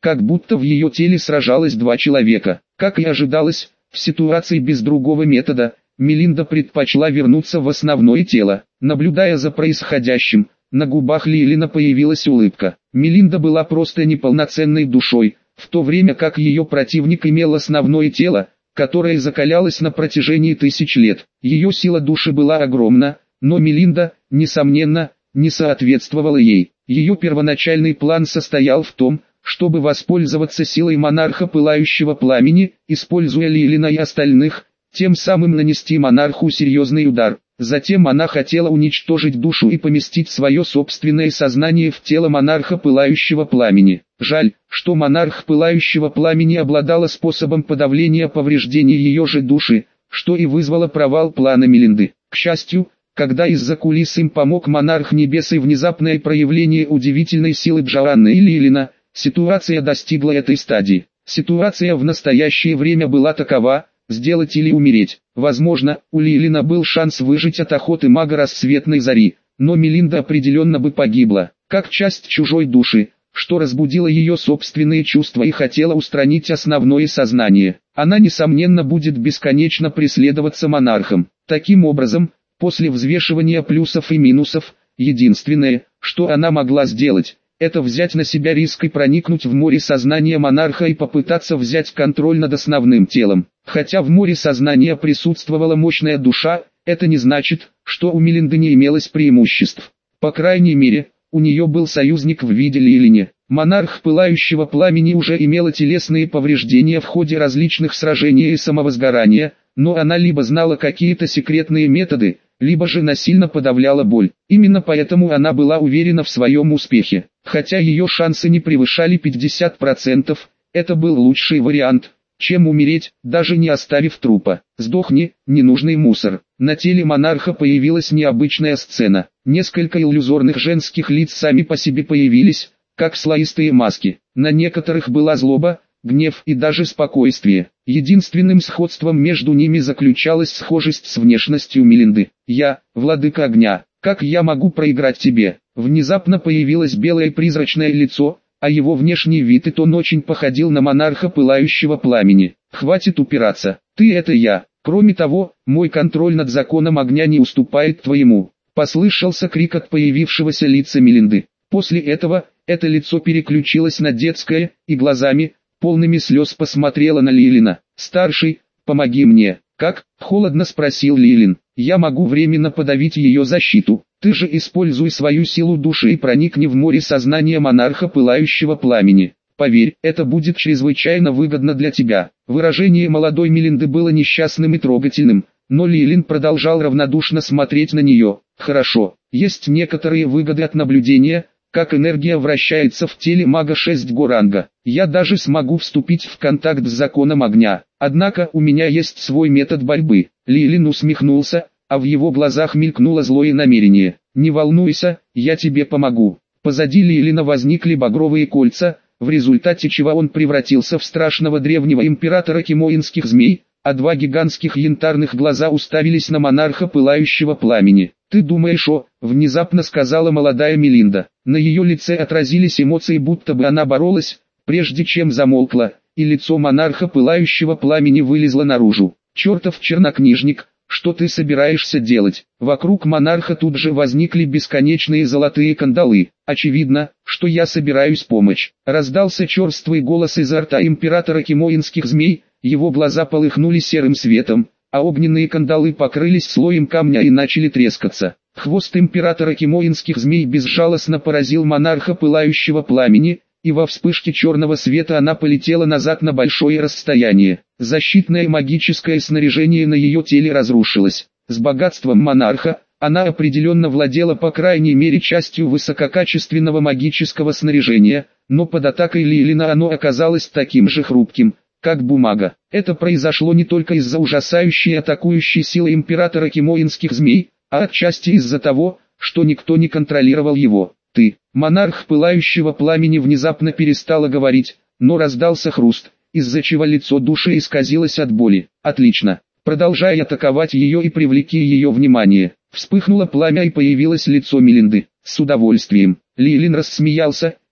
как будто в ее теле сражалось два человека. Как и ожидалось, в ситуации без другого метода, Мелинда предпочла вернуться в основное тело. Наблюдая за происходящим, на губах Лилина появилась улыбка. Мелинда была просто неполноценной душой, в то время как ее противник имел основное тело, которое закалялось на протяжении тысяч лет. Ее сила души была огромна, но Мелинда, несомненно, не соответствовала ей. Ее первоначальный план состоял в том, чтобы воспользоваться силой монарха пылающего пламени, используя Лилина и остальных, тем самым нанести монарху серьезный удар. Затем она хотела уничтожить душу и поместить свое собственное сознание в тело монарха пылающего пламени. Жаль, что монарх пылающего пламени обладала способом подавления повреждений ее же души, что и вызвало провал плана Мелинды. К счастью, когда из-за кулис им помог монарх небес и внезапное проявление удивительной силы Джоанны и Лилина, ситуация достигла этой стадии. Ситуация в настоящее время была такова: сделать или умереть. Возможно, у Лилина был шанс выжить от охоты мага рассветной зари, но Мелинда определенно бы погибла, как часть чужой души, что разбудило ее собственные чувства и хотела устранить основное сознание. Она несомненно будет бесконечно преследоваться монархом. Таким образом, после взвешивания плюсов и минусов, единственное, что она могла сделать, это взять на себя риск и проникнуть в море сознания монарха и попытаться взять контроль над основным телом. Хотя в море сознания присутствовала мощная душа, это не значит, что у Мелинды не имелось преимуществ. По крайней мере, у нее был союзник в виде Лилине. Монарх пылающего пламени уже имела телесные повреждения в ходе различных сражений и самовозгорания, но она либо знала какие-то секретные методы, либо же насильно подавляла боль. Именно поэтому она была уверена в своем успехе. Хотя ее шансы не превышали 50%, это был лучший вариант, чем умереть, даже не оставив трупа. «Сдохни, ненужный мусор». На теле монарха появилась необычная сцена. Несколько иллюзорных женских лиц сами по себе появились, как слоистые маски. На некоторых была злоба, гнев и даже спокойствие. Единственным сходством между ними заключалась схожесть с внешностью Мелинды. «Я, владыка огня, как я могу проиграть тебе?» Внезапно появилось белое призрачное лицо, а его внешний вид и тон очень походил на монарха пылающего пламени. «Хватит упираться, ты это я. Кроме того, мой контроль над законом огня не уступает твоему». Послышался крик от появившегося лица Мелинды. После этого, это лицо переключилось на детское, и глазами, полными слез посмотрела на Лилина. «Старший, помоги мне». «Как?» – холодно спросил Лилин. «Я могу временно подавить ее защиту. Ты же используй свою силу души и проникни в море сознания монарха пылающего пламени. Поверь, это будет чрезвычайно выгодно для тебя». Выражение молодой Мелинды было несчастным и трогательным, но Лилин продолжал равнодушно смотреть на нее. «Хорошо, есть некоторые выгоды от наблюдения, как энергия вращается в теле мага 6 ранга. Я даже смогу вступить в контакт с законом огня. Однако у меня есть свой метод борьбы». Лилин усмехнулся, а в его глазах мелькнуло злое намерение. «Не волнуйся, я тебе помогу». Позади Лилина возникли багровые кольца, в результате чего он превратился в страшного древнего императора кимоинских змей, а два гигантских янтарных глаза уставились на монарха пылающего пламени. «Ты думаешь, о?» – внезапно сказала молодая Мелинда. На ее лице отразились эмоции, будто бы она боролась, прежде чем замолкла, и лицо монарха пылающего пламени вылезло наружу. «Чертов чернокнижник, что ты собираешься делать?» Вокруг монарха тут же возникли бесконечные золотые кандалы. «Очевидно, что я собираюсь помочь». Раздался черствый голос изо рта императора кимоинских змей, его глаза полыхнули серым светом, а огненные кандалы покрылись слоем камня и начали трескаться. Хвост императора кимоинских змей безжалостно поразил монарха пылающего пламени, и во вспышке черного света она полетела назад на большое расстояние. Защитное магическое снаряжение на ее теле разрушилось. С богатством монарха, она определенно владела по крайней мере частью высококачественного магического снаряжения, но под атакой Лилина оно оказалось таким же хрупким, как бумага. Это произошло не только из-за ужасающей атакующей силы императора кимоинских змей, а отчасти из-за того, что никто не контролировал его. «Ты». Монарх пылающего пламени внезапно перестала говорить, но раздался хруст, из-за чего лицо души исказилось от боли. «Отлично. Продолжай атаковать ее и привлеки ее внимание». Вспыхнуло пламя и появилось лицо Мелинды. «С удовольствием». Лилин рассмеялся,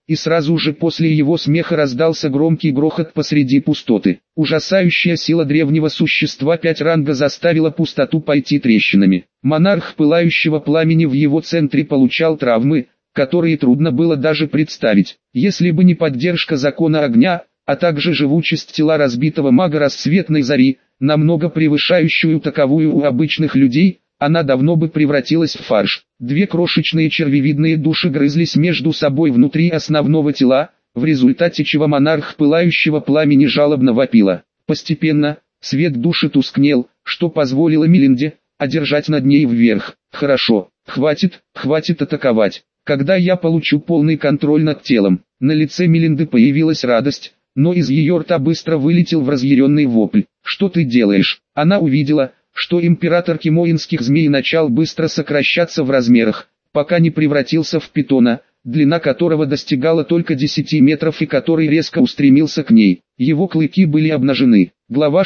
и сразу же после его смеха раздался громкий грохот посреди пустоты. Ужасающая сила древнего существа 5 ранга заставила пустоту пойти трещинами. Монарх пылающего пламени в его центре получал травмы, которые трудно было даже представить. Если бы не поддержка закона огня, а также живучесть тела разбитого мага рассветной зари, намного превышающую таковую у обычных людей, она давно бы превратилась в фарш. 2 крошечные червевидные души грызлись между собой внутри основного тела, в результате чего монарх пылающего пламени жалобно вопила. Постепенно, свет души тускнел, что позволило Мелинде одержать над ней вверх. «Хорошо, хватит атаковать. Когда я получу полный контроль над телом». На лице Мелинды появилась радость, но из ее рта быстро вылетел разъяренный вопль. «Что ты делаешь?» Она увидела, что император кимоинских змей начал быстро сокращаться в размерах, пока не превратился в питона, длина которого достигала только 10 метров и который резко устремился к ней. Его клыки были обнажены. Глава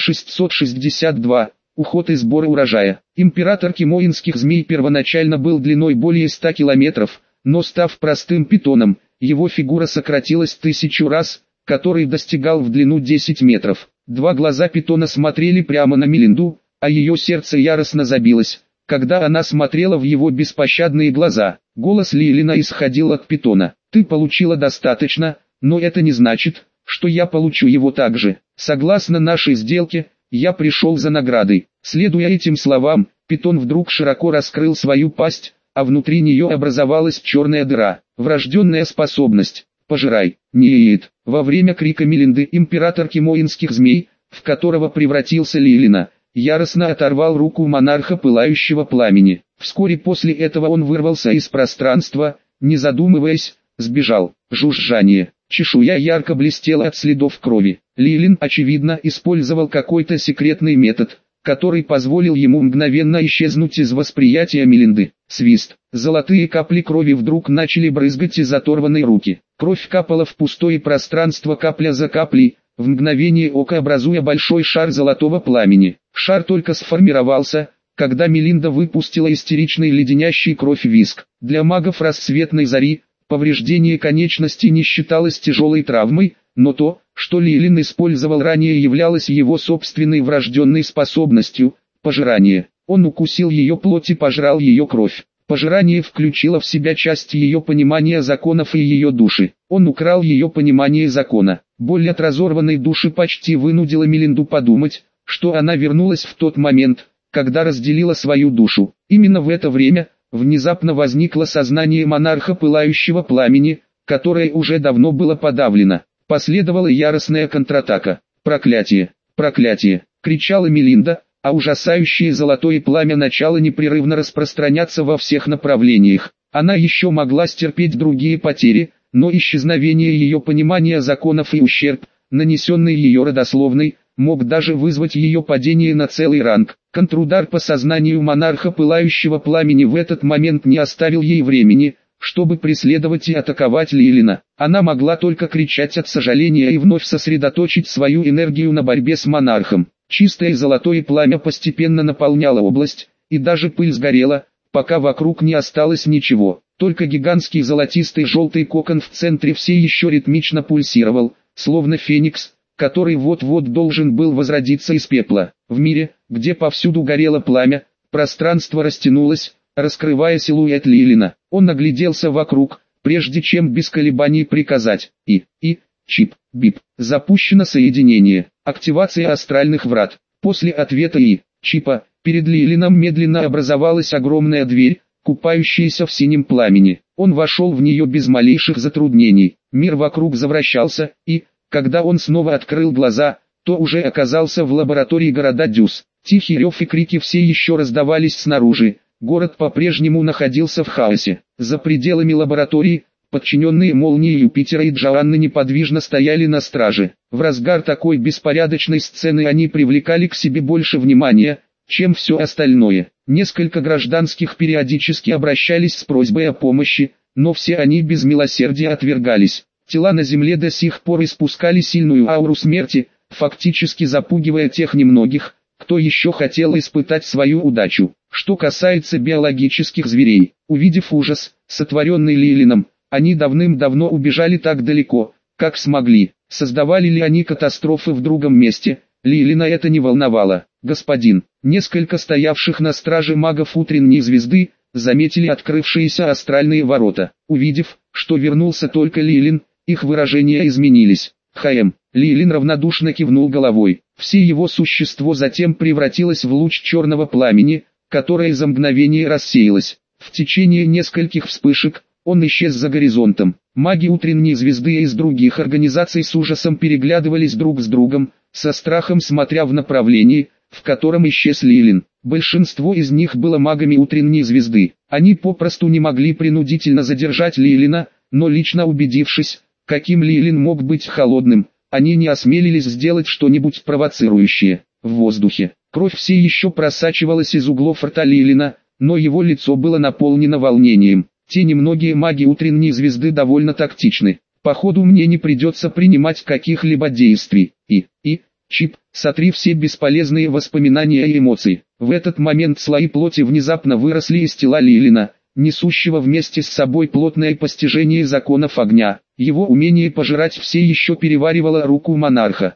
662. Уход и сбор урожая. Император кимоинских змей первоначально был длиной более 100 километров, но став простым питоном, его фигура сократилась 1000 раз, который достигал в длину 10 метров. 2 глаза питона смотрели прямо на Мелинду, а ее сердце яростно забилось, когда она смотрела в его беспощадные глаза. Голос Лилина исходил от питона. «Ты получила достаточно, но это не значит, что я получу его также. Согласно нашей сделке, я пришел за наградой». Следуя этим словам, питон вдруг широко раскрыл свою пасть, а внутри нее образовалась черная дыра. Врожденная способность. «Пожирай, Ниит». Во время крика Мелинды император кимоинских змей, в которого превратился Лилина, яростно оторвал руку монарха пылающего пламени. Вскоре после этого он вырвался из пространства, не задумываясь, сбежал. Жужжание. Чешуя ярко блестела от следов крови. Лилин, очевидно, использовал какой-то секретный метод, который позволил ему мгновенно исчезнуть из восприятия Мелинды. Свист. Золотые капли крови вдруг начали брызгать из оторванной руки. Кровь капала в пустое пространство капля за каплей, в мгновение ока образуя большой шар золотого пламени. Шар только сформировался, когда Мелинда выпустила истеричный леденящий кровь визг. Для магов рассветной зари, повреждение конечности не считалось тяжелой травмой, но то, что Лилин использовал ранее, являлось его собственной врожденной способностью – пожирание. Он укусил ее плоть и пожрал ее кровь. Пожирание включило в себя часть ее понимания законов и ее души. Он украл ее понимание закона. Боль от разорванной души почти вынудила Мелинду подумать, что она вернулась в тот момент, когда разделила свою душу. Именно в это время внезапно возникло сознание монарха пылающего пламени, которое уже давно было подавлено. Последовала яростная контратака. «Проклятие! Проклятие!» — кричала Мелинда, а ужасающее золотое пламя начало непрерывно распространяться во всех направлениях. Она еще могла стерпеть другие потери, но исчезновение ее понимания законов и ущерб, нанесенный ее родословной, мог даже вызвать ее падение на целый ранг. Контрудар по сознанию монарха пылающего пламени в этот момент не оставил ей времени, чтобы преследовать и атаковать Лилина. Она могла только кричать от сожаления и вновь сосредоточить свою энергию на борьбе с монархом. Чистое золотое пламя постепенно наполняло область, и даже пыль сгорела, пока вокруг не осталось ничего. Только гигантский золотистый желтый кокон в центре все еще ритмично пульсировал, словно феникс, который вот-вот должен был возродиться из пепла. В мире, где повсюду горело пламя, пространство растянулось, раскрывая силуэт Лилина. Он огляделся вокруг, прежде чем без колебаний приказать «Чип, бип». Запущено соединение. Активация астральных врат. После ответа Чипа, перед Лилином медленно образовалась огромная дверь, купающаяся в синем пламени. Он вошел в нее без малейших затруднений. Мир вокруг завращался, и, когда он снова открыл глаза, то уже оказался в лаборатории города Дюс. Тихий рев и крики все еще раздавались снаружи. Город по-прежнему находился в хаосе. За пределами лаборатории, подчиненные молнии Юпитера и Джоанны неподвижно стояли на страже. В разгар такой беспорядочной сцены они привлекали к себе больше внимания, чем все остальное. Несколько гражданских периодически обращались с просьбой о помощи, но все они без милосердия отвергались. Тела на земле до сих пор испускали сильную ауру смерти, фактически запугивая тех немногих, кто еще хотел испытать свою удачу. Что касается биологических зверей, увидев ужас, сотворенный Лилином, Они давным-давно убежали так далеко, как смогли. Создавали ли они катастрофы в другом месте, Лилина это не волновало. Господин, несколько стоявших на страже магов утренней звезды, заметили открывшиеся астральные ворота. Увидев, что вернулся только Лилин, их выражения изменились. Лилин равнодушно кивнул головой. Все его существо затем превратилось в луч черного пламени, которое за мгновение рассеялось. В течение нескольких вспышек, он исчез за горизонтом. Маги утренней звезды из других организаций с ужасом переглядывались друг с другом, со страхом смотря в направлении, в котором исчез Лилин. Большинство из них было магами утренней звезды. Они попросту не могли принудительно задержать Лилина, но лично убедившись, каким Лилин мог быть холодным, они не осмелились сделать что-нибудь провоцирующее. В воздухе кровь все еще просачивалась из углов рта Лилина, но его лицо было наполнено волнением. Те немногие маги утренней звезды довольно тактичны. Походу мне не придется принимать каких-либо действий. Чип, сотри все бесполезные воспоминания и эмоции. В этот момент слои плоти внезапно выросли из тела Лилина, несущего вместе с собой плотное постижение законов огня. Его умение пожирать все еще переваривало руку монарха.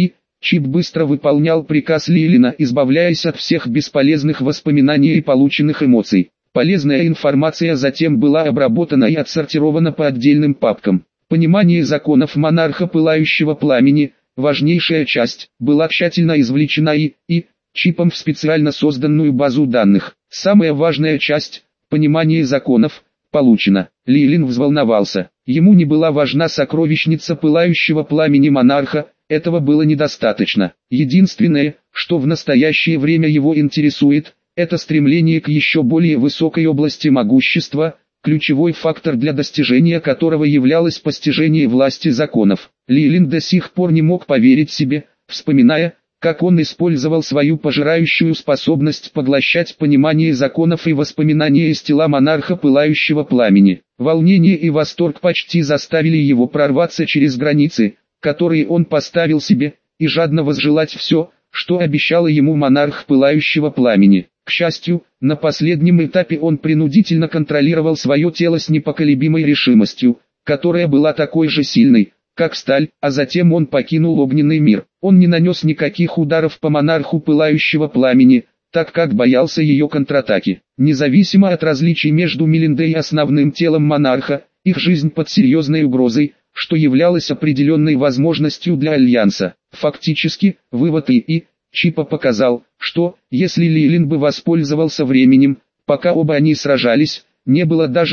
Чип быстро выполнял приказ Лилина, избавляясь от всех бесполезных воспоминаний и полученных эмоций. Полезная информация затем была обработана и отсортирована по отдельным папкам. Понимание законов монарха пылающего пламени, важнейшая часть, была тщательно извлечена чипом в специально созданную базу данных. Самая важная часть, понимание законов, получена. Лилин взволновался. Ему не была важна сокровищница пылающего пламени монарха, этого было недостаточно. Единственное, что в настоящее время его интересует, это стремление к еще более высокой области могущества, ключевой фактор для достижения которого являлось постижение власти законов. Лилин до сих пор не мог поверить себе, вспоминая, как он использовал свою пожирающую способность поглощать понимание законов и воспоминания из тела монарха пылающего пламени. Волнение и восторг почти заставили его прорваться через границы, которые он поставил себе, и жадно возжелать все, что обещал ему монарх пылающего пламени. К счастью, на последнем этапе он принудительно контролировал свое тело с непоколебимой решимостью, которая была такой же сильной, как сталь, а затем он покинул огненный мир. Он не нанес никаких ударов по монарху пылающего пламени, так как боялся ее контратаки. Независимо от различий между Мелиндой и основным телом монарха, их жизнь под серьезной угрозой, что являлось определенной возможностью для Альянса. Фактически, вывод Чипа показал, что, если Лилин бы воспользовался временем, пока оба они сражались, не было даже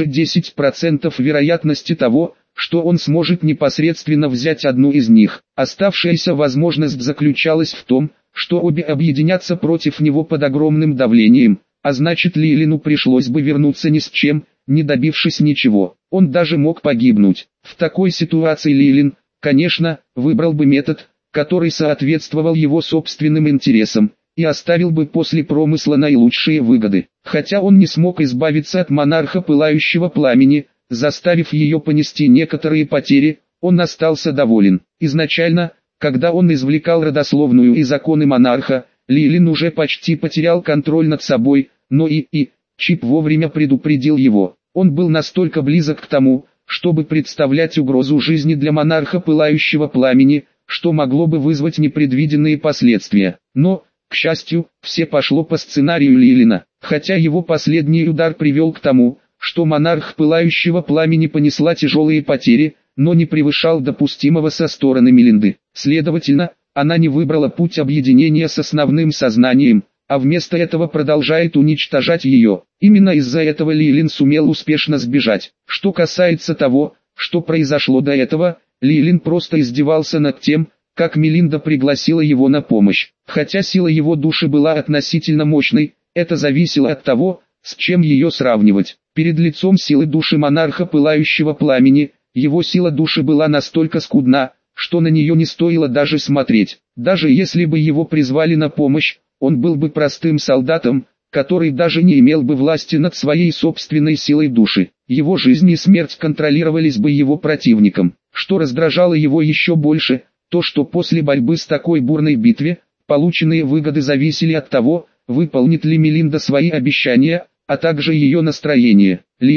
10% вероятности того, что он сможет непосредственно взять одну из них. Оставшаяся возможность заключалась в том, что обе объединятся против него под огромным давлением, а значит Лилину пришлось бы вернуться ни с чем, не добившись ничего. Он даже мог погибнуть. В такой ситуации Лилин, конечно, выбрал бы метод, который соответствовал его собственным интересам, и оставил бы после промысла наилучшие выгоды. Хотя он не смог избавиться от монарха пылающего пламени, заставив ее понести некоторые потери, он остался доволен. Изначально, когда он извлекал родословную и законы монарха, Лилин уже почти потерял контроль над собой, но Чип вовремя предупредил его. Он был настолько близок к тому, чтобы представлять угрозу жизни для монарха пылающего пламени, что могло бы вызвать непредвиденные последствия. Но, к счастью, все пошло по сценарию Лилина. Хотя его последний удар привел к тому, что монарх пылающего пламени понесла тяжелые потери, но не превышал допустимого со стороны Мелинды. Следовательно, она не выбрала путь объединения с основным сознанием, а вместо этого продолжает уничтожать ее. Именно из-за этого Лилин сумел успешно сбежать. Что касается того, что произошло до этого, Лилин просто издевался над тем, как Мелинда пригласила его на помощь. Хотя сила его души была относительно мощной, это зависело от того, с чем ее сравнивать. Перед лицом силы души монарха пылающего пламени, его сила души была настолько скудна, что на нее не стоило даже смотреть. Даже если бы его призвали на помощь, он был бы простым солдатом, который даже не имел бы власти над своей собственной силой души. Его жизнь и смерть контролировались бы его противником. Что раздражало его еще больше, то что после борьбы с такой бурной битве, полученные выгоды зависели от того, выполнит ли Мелинда свои обещания, а также ее настроение. Лилин,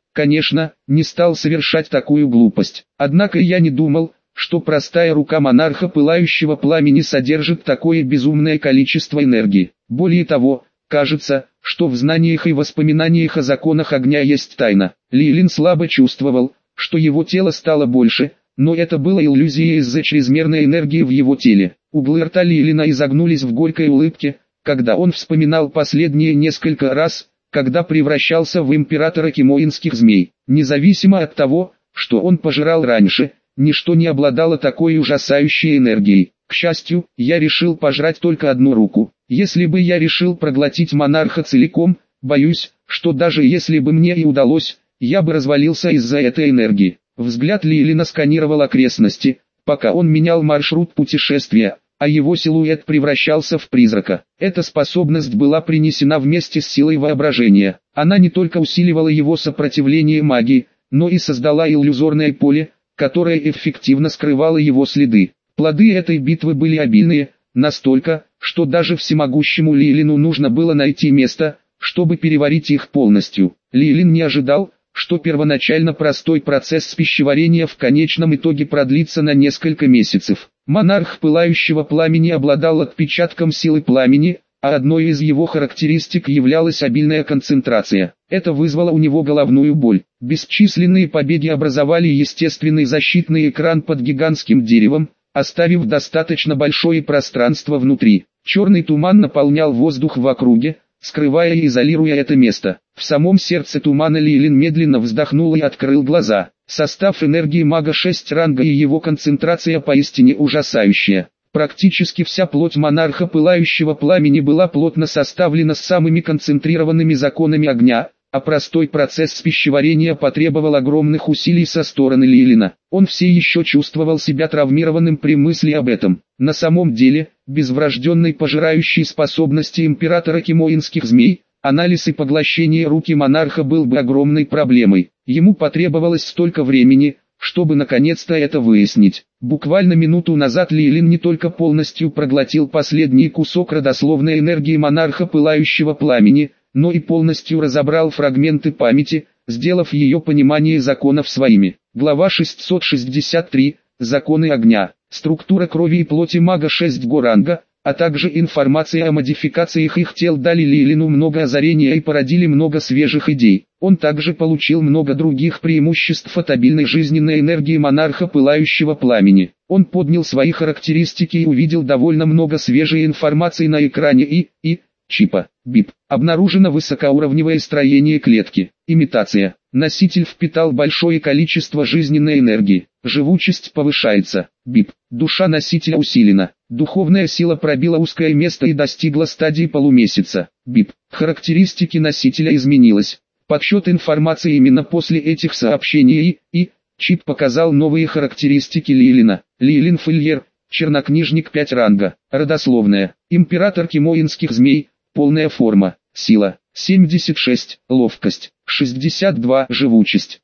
Конечно, не стал совершать такую глупость. Однако я не думал, что простая рука монарха пылающего пламени содержит такое безумное количество энергии. Более того, кажется, что в знаниях и воспоминаниях о законах огня есть тайна. Лилин слабо чувствовал, что его тело стало больше, но это было иллюзией из-за чрезмерной энергии в его теле. Углы рта Лилина изогнулись в горькой улыбке, когда он вспоминал последние несколько раз, когда превращался в императора кимоинских змей. Независимо от того, что он пожирал раньше, ничто не обладало такой ужасающей энергией. К счастью, я решил пожрать только одну руку. Если бы я решил проглотить монарха целиком, боюсь, что даже если бы мне и удалось, я бы развалился из-за этой энергии. Взгляд Лилина сканировал окрестности, пока он менял маршрут путешествия, а его силуэт превращался в призрака. Эта способность была принесена вместе с силой воображения. Она не только усиливала его сопротивление магии, но и создала иллюзорное поле, которое эффективно скрывало его следы. Плоды этой битвы были обильные, настолько, что даже всемогущему Лилину нужно было найти место, чтобы переварить их полностью. Лилин не ожидал, что первоначально простой процесс пищеварения в конечном итоге продлится на несколько месяцев. Монарх пылающего пламени обладал отпечатком силы пламени, а одной из его характеристик являлась обильная концентрация. Это вызвало у него головную боль. Бесчисленные побеги образовали естественный защитный экран под гигантским деревом, оставив достаточно большое пространство внутри. Черный туман наполнял воздух в округе, скрывая и изолируя это место. В самом сердце тумана Лилин медленно вздохнул и открыл глаза. Состав энергии мага 6 ранга и его концентрация поистине ужасающая. Практически вся плоть монарха пылающего пламени была плотно составлена с самыми концентрированными законами огня, а простой процесс пищеварения потребовал огромных усилий со стороны Лилина. Он все еще чувствовал себя травмированным при мысли об этом. На самом деле, без врожденной пожирающей способности императора кимоинских змей, анализ и поглощение руки монарха был бы огромной проблемой. Ему потребовалось столько времени, чтобы наконец-то это выяснить. Буквально минуту назад Лилин не только полностью проглотил последний кусок родословной энергии монарха пылающего пламени, но и полностью разобрал фрагменты памяти, сделав ее понимание законов своими. Глава 663. Законы огня. Структура крови и плоти мага 6 ранга, а также информация о модификациях их тел дали Лилину много озарения и породили много свежих идей. Он также получил много других преимуществ от обильной жизненной энергии монарха пылающего пламени. Он поднял свои характеристики и увидел довольно много свежей информации на экране и чипа. БИП. Обнаружено высокоуровневое строение клетки. Имитация. Носитель впитал большое количество жизненной энергии. Живучесть повышается. БИП. Душа носителя усилена. Духовная сила пробила узкое место и достигла стадии полумесяца. БИП. Характеристики носителя изменилась. Подсчет информации именно после этих сообщений и чип показал новые характеристики Лилина. Лилин Фильер. Чернокнижник 5 ранга. Родословная. Император кимоинских змей. Полная форма. Сила. 76. Ловкость. 62. Живучесть.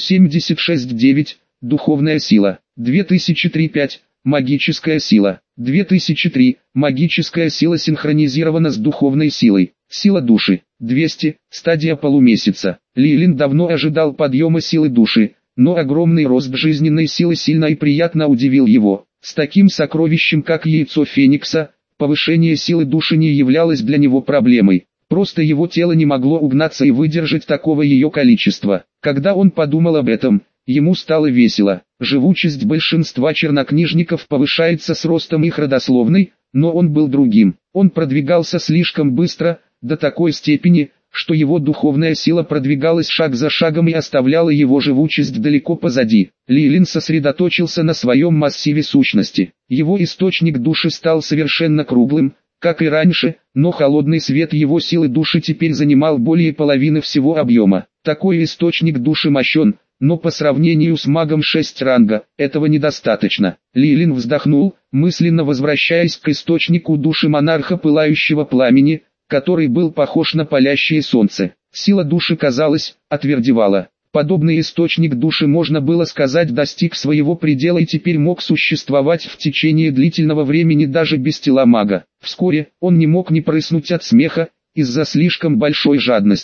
176-9. Духовная сила. 2003-5. Магическая сила. 2003. Магическая сила синхронизирована с духовной силой. Сила души. 200. Стадия полумесяца. Лилин давно ожидал подъема силы души, но огромный рост жизненной силы сильно и приятно удивил его. С таким сокровищем, как яйцо Феникса, повышение силы души не являлось для него проблемой. Просто его тело не могло угнаться и выдержать такого ее количества. Когда он подумал об этом, ему стало весело. Живучесть большинства чернокнижников повышается с ростом их родословной, но он был другим. Он продвигался слишком быстро, до такой степени, что его духовная сила продвигалась шаг за шагом и оставляла его живучесть далеко позади. Лилин сосредоточился на своем массиве сущности. Его источник души стал совершенно круглым, как и раньше, но холодный свет его силы души теперь занимал более половины всего объема. Такой источник души мощен, но по сравнению с магом 6 ранга, этого недостаточно. Лилин вздохнул, мысленно возвращаясь к источнику души монарха пылающего пламени, который был похож на палящее солнце. Сила души, казалось, отвердевала. Подобный источник души, можно было сказать, достиг своего предела и теперь мог существовать в течение длительного времени даже без тела мага. Вскоре он не мог не прыснуть от смеха, из-за слишком большой жадности.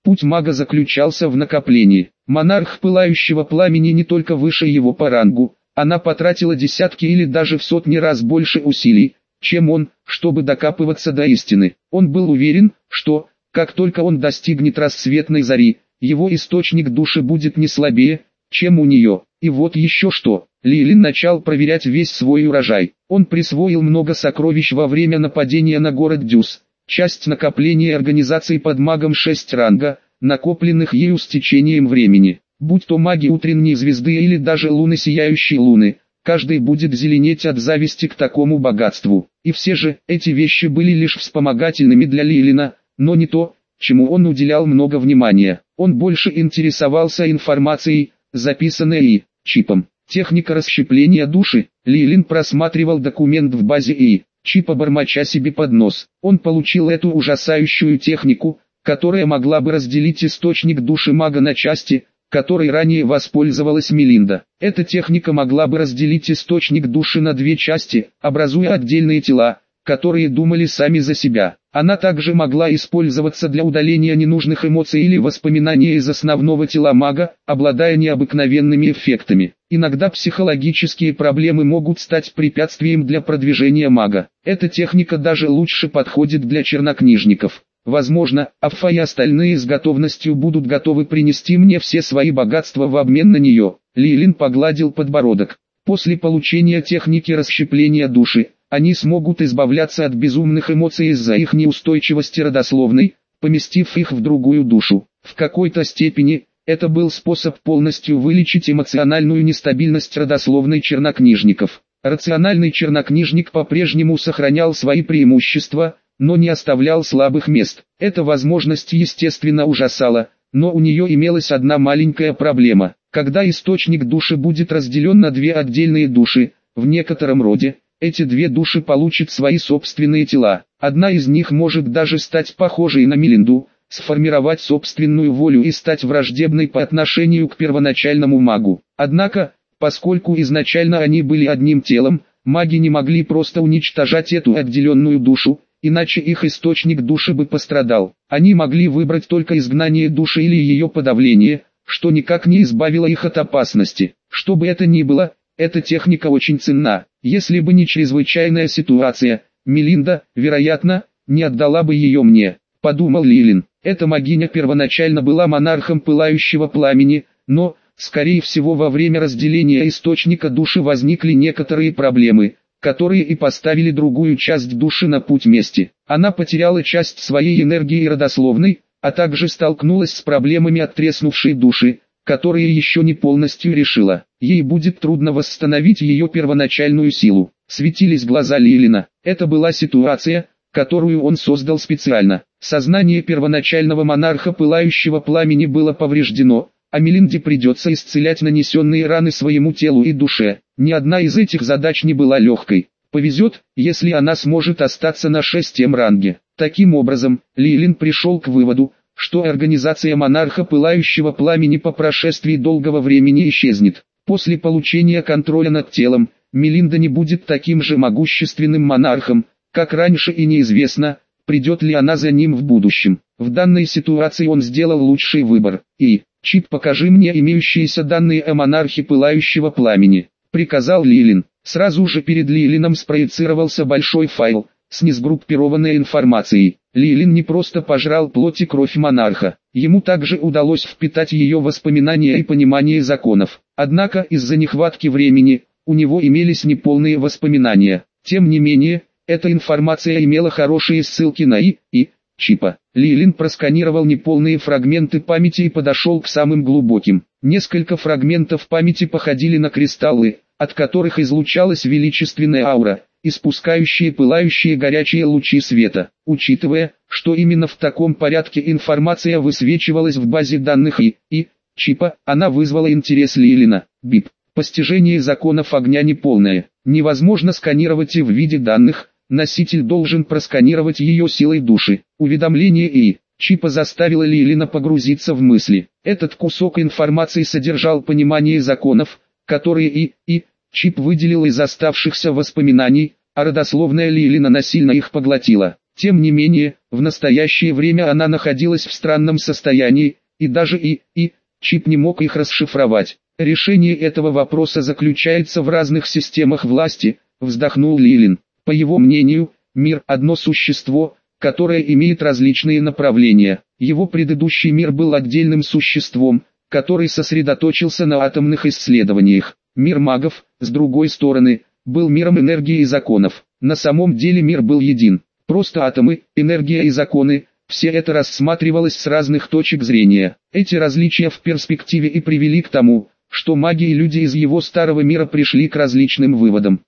Путь мага заключался в накоплении. Монарх Пылающего Пламени не только выше его по рангу, она потратила десятки или даже в сотни раз больше усилий, чем он, чтобы докапываться до истины. Он был уверен, что, как только он достигнет рассветной зари, его источник души будет не слабее, чем у нее. И вот еще что. Лилин начал проверять весь свой урожай. Он присвоил много сокровищ во время нападения на город Дюс. Часть накопления организации под магом 6 ранга, накопленных ею с течением времени. Будь то маги утренней звезды или даже луны сияющей луны, каждый будет зеленеть от зависти к такому богатству. И все же, эти вещи были лишь вспомогательными для Лилина, но не то, чему он уделял много внимания. Он больше интересовался информацией, записанной и чипом. Техника расщепления души. Лилин просматривал документ в базе и чипа, бормоча себе под нос. Он получил эту ужасающую технику, которая могла бы разделить источник души мага на части, которой ранее воспользовалась Мелинда. Эта техника могла бы разделить источник души на две части, образуя отдельные тела, которые думали сами за себя. Она также могла использоваться для удаления ненужных эмоций или воспоминаний из основного тела мага, обладая необыкновенными эффектами. Иногда психологические проблемы могут стать препятствием для продвижения мага. Эта техника даже лучше подходит для чернокнижников. Возможно, Аффа и остальные с готовностью будут готовы принести мне все свои богатства в обмен на нее. Лилин погладил подбородок. После получения техники расщепления души, они смогут избавляться от безумных эмоций из-за их неустойчивости родословной, поместив их в другую душу. В какой-то степени, это был способ полностью вылечить эмоциональную нестабильность родословной чернокнижников. Рациональный чернокнижник по-прежнему сохранял свои преимущества, но не оставлял слабых мест. Эта возможность естественно ужасала, но у нее имелась одна маленькая проблема. Когда источник души будет разделен на две отдельные души, в некотором роде, эти две души получат свои собственные тела. Одна из них может даже стать похожей на Мелинду, сформировать собственную волю и стать враждебной по отношению к первоначальному магу. Однако, поскольку изначально они были одним телом, маги не могли просто уничтожать эту отделенную душу, иначе их источник души бы пострадал. Они могли выбрать только изгнание души или ее подавление, что никак не избавило их от опасности. Что бы это ни было, эта техника очень ценна. Если бы не чрезвычайная ситуация, Мелинда, вероятно, не отдала бы ее мне, подумал Лилин. Эта магиня первоначально была монархом Пылающего Пламени, но, скорее всего, во время разделения источника души возникли некоторые проблемы, которые и поставили другую часть души на путь мести. Она потеряла часть своей энергии родословной, а также столкнулась с проблемами от треснувшей души, которые еще не полностью решила. Ей будет трудно восстановить ее первоначальную силу. Светились глаза Лилина. Это была ситуация, которую он создал специально. Сознание первоначального монарха Пылающего Пламени было повреждено, а Мелинде придется исцелять нанесенные раны своему телу и душе. Ни одна из этих задач не была легкой. Повезет, если она сможет остаться на 6-м ранге. Таким образом, Лилин пришел к выводу, что организация монарха Пылающего Пламени по прошествии долгого времени исчезнет. После получения контроля над телом, Мелинда не будет таким же могущественным монархом, как раньше, и неизвестно, придет ли она за ним в будущем. В данной ситуации он сделал лучший выбор. И, чип, покажи мне имеющиеся данные о монархе Пылающего Пламени, приказал Лилин. Сразу же перед Лилином спроецировался большой файл с несгруппированной информацией. Лилин не просто пожрал плоть и кровь монарха, ему также удалось впитать ее воспоминания и понимание законов. Однако из-за нехватки времени, у него имелись неполные воспоминания. Тем не менее, эта информация имела хорошие ссылки на и чипа. Лилин просканировал неполные фрагменты памяти и подошел к самым глубоким. Несколько фрагментов памяти походили на кристаллы, от которых излучалась величественная аура, испускающие пылающие горячие лучи света. Учитывая, что именно в таком порядке информация высвечивалась в базе данных и чипа, она вызвала интерес Лилина. БИП. Постижение законов огня неполное. Невозможно сканировать и в виде данных, носитель должен просканировать ее силой души. Уведомление и чипа заставило Лилина погрузиться в мысли. Этот кусок информации содержал понимание законов, которые и чип выделил из оставшихся воспоминаний, а родословная Лилина насильно их поглотила. Тем не менее, В настоящее время она находилась в странном состоянии, и даже чип не мог их расшифровать. Решение этого вопроса заключается в разных системах власти, вздохнул Лилин. По его мнению, мир – одно существо, которое имеет различные направления. Его предыдущий мир был отдельным существом, который сосредоточился на атомных исследованиях. Мир магов, с другой стороны, был миром энергии и законов. На самом деле мир был един. Просто атомы, энергия и законы – все это рассматривалось с разных точек зрения. Эти различия в перспективе и привели к тому, что маги и люди из его старого мира пришли к различным выводам.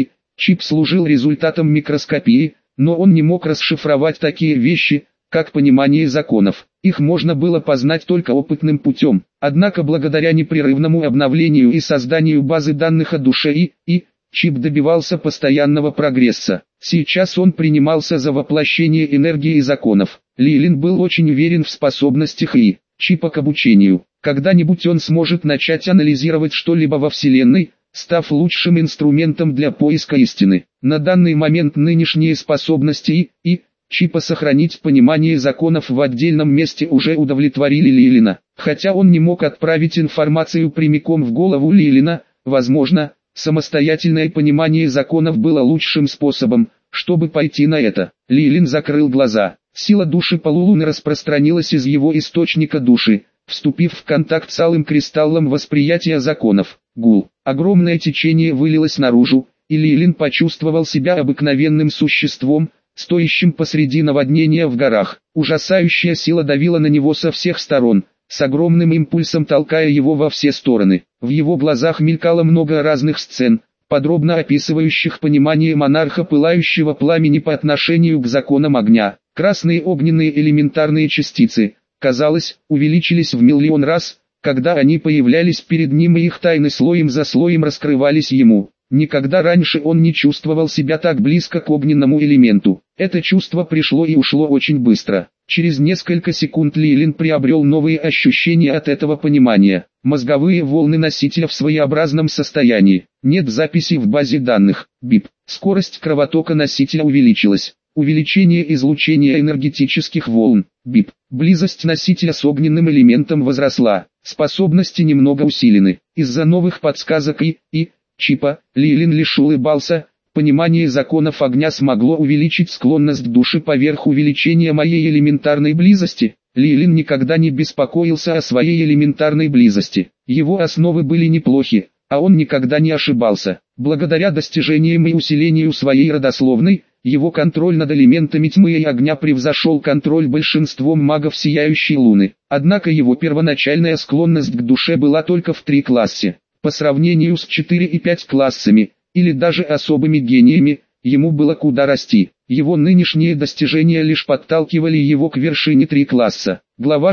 Чип служил результатом микроскопии, но он не мог расшифровать такие вещи, как понимание законов. Их можно было познать только опытным путем. Однако благодаря непрерывному обновлению и созданию базы данных о душе Чип добивался постоянного прогресса. Сейчас он принимался за воплощение энергии и законов. Лилин был очень уверен в способностях Чипа к обучению. Когда-нибудь он сможет начать анализировать что-либо во Вселенной, став лучшим инструментом для поиска истины. На данный момент нынешние способности Чипа сохранить понимание законов в отдельном месте уже удовлетворили Лилина. Хотя он не мог отправить информацию прямиком в голову Лилина, возможно, самостоятельное понимание законов было лучшим способом, чтобы пойти на это. Лилин закрыл глаза. Сила души полулуны распространилась из его источника души, вступив в контакт с алым кристаллом восприятия законов. Гул. Огромное течение вылилось наружу, и Лилин почувствовал себя обыкновенным существом, стоящим посреди наводнения в горах. Ужасающая сила давила на него со всех сторон, с огромным импульсом толкая его во все стороны. В его глазах мелькало много разных сцен, подробно описывающих понимание монарха пылающего пламени по отношению к законам огня. Красные огненные элементарные частицы, казалось, увеличились в миллион раз, когда они появлялись перед ним, и их тайны слоем за слоем раскрывались ему. Никогда раньше он не чувствовал себя так близко к огненному элементу. Это чувство пришло и ушло очень быстро. Через несколько секунд Лилин приобрел новые ощущения от этого понимания. Мозговые волны носителя в своеобразном состоянии. Нет записи в базе данных. Бип. Скорость кровотока носителя увеличилась. Увеличение излучения энергетических волн. Бип. Близость носителя с огненным элементом возросла. Способности немного усилены. Из-за новых подсказок Чипа, Лилин лишь улыбался. Понимание законов огня смогло увеличить склонность души поверх увеличения моей элементарной близости. Лилин никогда не беспокоился о своей элементарной близости. Его основы были неплохи, а он никогда не ошибался. Благодаря достижениям и усилению своей родословной, его контроль над элементами тьмы и огня превзошел контроль большинством магов Сияющей Луны. Однако его первоначальная склонность к душе была только в 3 классе. По сравнению с 4 и 5 классами, или даже особыми гениями, ему было куда расти. Его нынешние достижения лишь подталкивали его к вершине 3 класса. Глава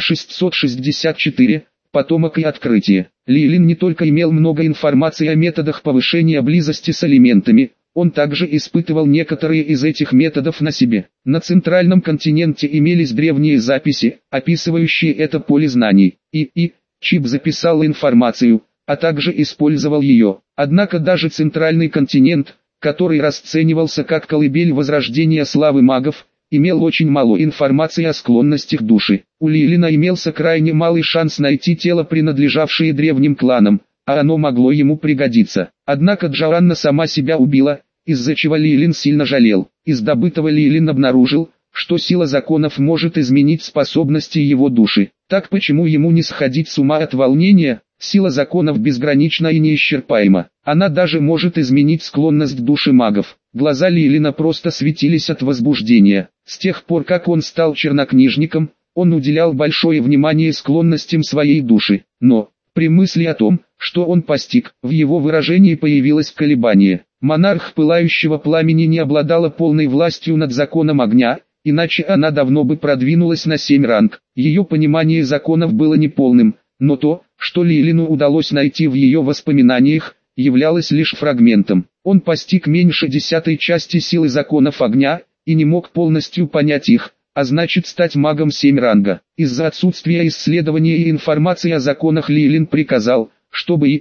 664. Потомок и открытие. Лилин не только имел много информации о методах повышения близости с элементами, он также испытывал некоторые из этих методов на себе. На центральном континенте имелись древние записи, описывающие это поле знаний. Чип записал информацию, а также использовал ее. Однако даже центральный континент, который расценивался как колыбель возрождения славы магов, имел очень мало информации о склонностях души. У Лилина имелся крайне малый шанс найти тело, принадлежавшее древним кланам, а оно могло ему пригодиться. Однако Джоанна сама себя убила, из-за чего Лилин сильно жалел. Из добытого Лилин обнаружил, что сила законов может изменить способности его души. Так почему ему не сходить с ума от волнения? Сила законов безгранична и неисчерпаема. Она даже может изменить склонность души магов. Глаза Лилина просто светились от возбуждения. С тех пор, как он стал чернокнижником, он уделял большое внимание склонностям своей души. Но, при мысли о том, что он постиг, в его выражении появилось колебание. Монарх пылающего пламени не обладала полной властью над законом огня, иначе она давно бы продвинулась на 7 ранг. Ее понимание законов было неполным, но то, что Лилину удалось найти в ее воспоминаниях, являлось лишь фрагментом. Он постиг меньше 10-й части силы законов огня, и не мог полностью понять их, а значит стать магом 7 ранга. Из-за отсутствия исследования и информации о законах Лилин приказал, чтобы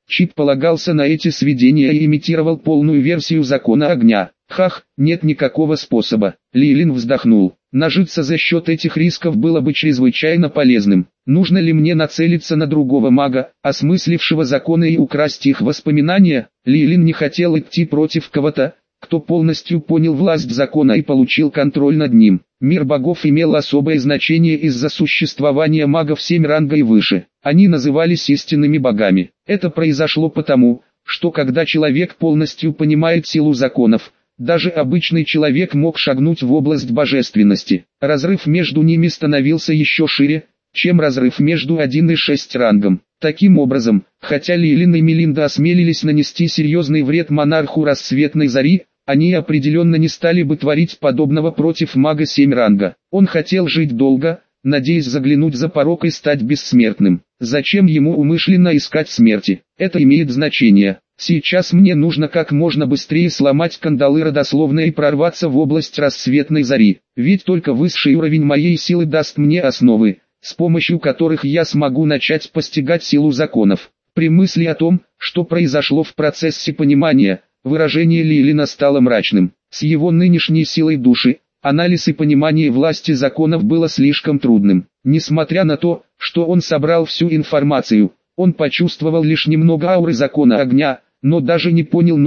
Чип полагался на эти сведения и имитировал полную версию закона огня. Хах, нет никакого способа. Лилин вздохнул. Нажиться за счет этих рисков было бы чрезвычайно полезным. Нужно ли мне нацелиться на другого мага, осмыслившего законы и украсть их воспоминания? Лилин не хотел идти против кого-то, кто полностью понял власть закона и получил контроль над ним. Мир богов имел особое значение из-за существования магов 7 ранга и выше. Они назывались истинными богами. Это произошло потому, что когда человек полностью понимает силу законов, даже обычный человек мог шагнуть в область божественности. Разрыв между ними становился еще шире, чем разрыв между 1 и 6 рангом. Таким образом, хотя Лилин и Мелинда осмелились нанести серьезный вред монарху рассветной зари, они определенно не стали бы творить подобного против мага 7 ранга. Он хотел жить долго, надеясь заглянуть за порог и стать бессмертным. Зачем ему умышленно искать смерти? Это имеет значение. Сейчас мне нужно как можно быстрее сломать кандалы родословной и прорваться в область рассветной зари. Ведь только высший уровень моей силы даст мне основы, с помощью которых я смогу начать постигать силу законов. При мысли о том, что произошло в процессе понимания, выражение Лилина стало мрачным. С его нынешней силой души, анализ и понимание власти законов было слишком трудным. Несмотря на то, что он собрал всю информацию, он почувствовал лишь немного ауры закона огня, но даже не понял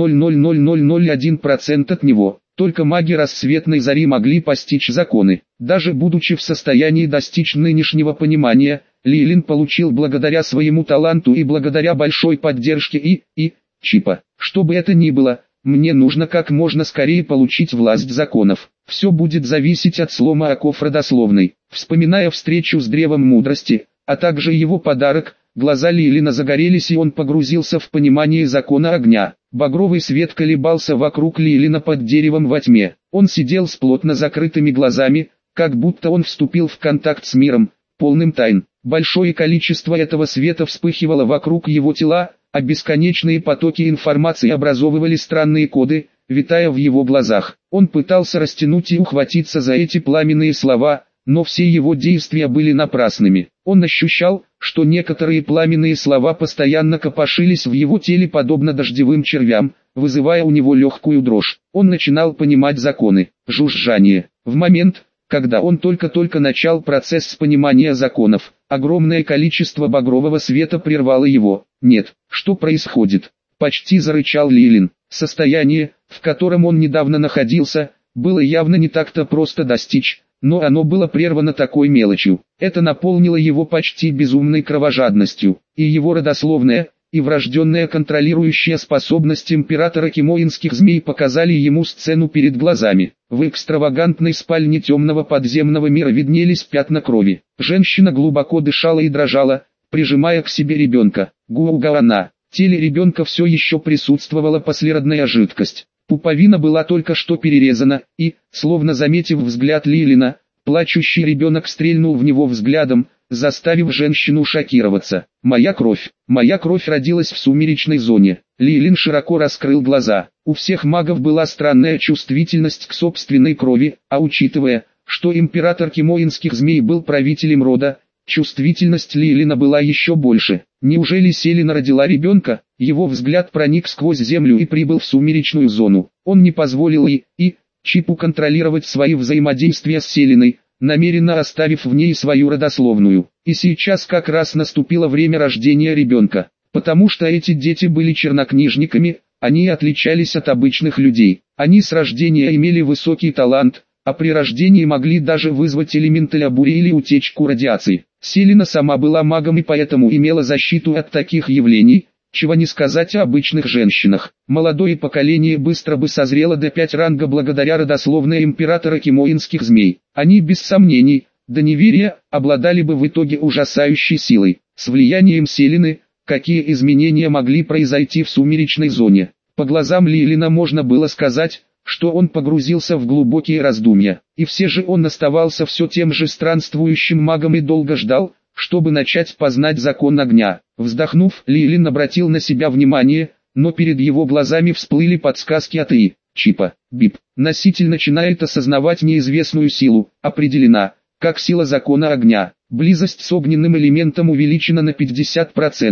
0,00001% от него. Только маги рассветной зари могли постичь законы. Даже будучи в состоянии достичь нынешнего понимания, Лилин получил благодаря своему таланту и благодаря большой поддержке Чипа. Что бы это ни было, мне нужно как можно скорее получить власть законов. Все будет зависеть от слома оков родословной. Вспоминая встречу с древом мудрости, а также его подарок, глаза Лилина загорелись и он погрузился в понимание закона огня. Багровый свет колебался вокруг Лилина под деревом во тьме. Он сидел с плотно закрытыми глазами, как будто он вступил в контакт с миром, полным тайн. Большое количество этого света вспыхивало вокруг его тела, а бесконечные потоки информации образовывали странные коды, витая в его глазах. Он пытался растянуть и ухватиться за эти пламенные слова, но все его действия были напрасными. Он ощущал, что некоторые пламенные слова постоянно копошились в его теле подобно дождевым червям, вызывая у него легкую дрожь. Он начинал понимать законы. Жужжание. В момент, когда он только-только начал процесс понимания законов, огромное количество багрового света прервало его. «Нет, что происходит?» — почти зарычал Лилин. Состояние, в котором он недавно находился, было явно не так-то просто достичь, но оно было прервано такой мелочью. Это наполнило его почти безумной кровожадностью, и его родословная, и врожденная контролирующая способность императора кимоинских змей показали ему сцену перед глазами. В экстравагантной спальне темного подземного мира виднелись пятна крови. Женщина глубоко дышала и дрожала, прижимая к себе ребенка. Гуаугаана. В теле ребенка все еще присутствовала послеродная жидкость. Пуповина была только что перерезана, и, словно заметив взгляд Лилина, плачущий ребенок стрельнул в него взглядом, заставив женщину шокироваться. Моя кровь родилась в сумеречной зоне». Лилин широко раскрыл глаза. У всех магов была странная чувствительность к собственной крови, а учитывая, что император кимоинских змей был правителем рода, чувствительность Лилина была еще больше. Неужели Селена родила ребенка? Его взгляд проник сквозь землю и прибыл в сумеречную зону. Он не позволил Чипу контролировать свои взаимодействия с Селеной, намеренно оставив в ней свою родословную. И сейчас как раз наступило время рождения ребенка. Потому что эти дети были чернокнижниками, они отличались от обычных людей. Они с рождения имели высокий талант, а при рождении могли даже вызвать элементаля бури или утечку радиации. Селена сама была магом и поэтому имела защиту от таких явлений, чего не сказать о обычных женщинах. Молодое поколение быстро бы созрело до 5 ранга благодаря родословной императора кимоинских змей. Они без сомнений, до неверия, обладали бы в итоге ужасающей силой. С влиянием Селены, какие изменения могли произойти в сумеречной зоне? По глазам Лилина можно было сказать, что он погрузился в глубокие раздумья. И все же он оставался все тем же странствующим магом и долго ждал, чтобы начать познать закон огня. Вздохнув, Лилин обратил на себя внимание, но перед его глазами всплыли подсказки от Чипа. Бип. Носитель начинает осознавать неизвестную силу, определена, как сила закона огня. Близость с огненным элементом увеличена на 50%.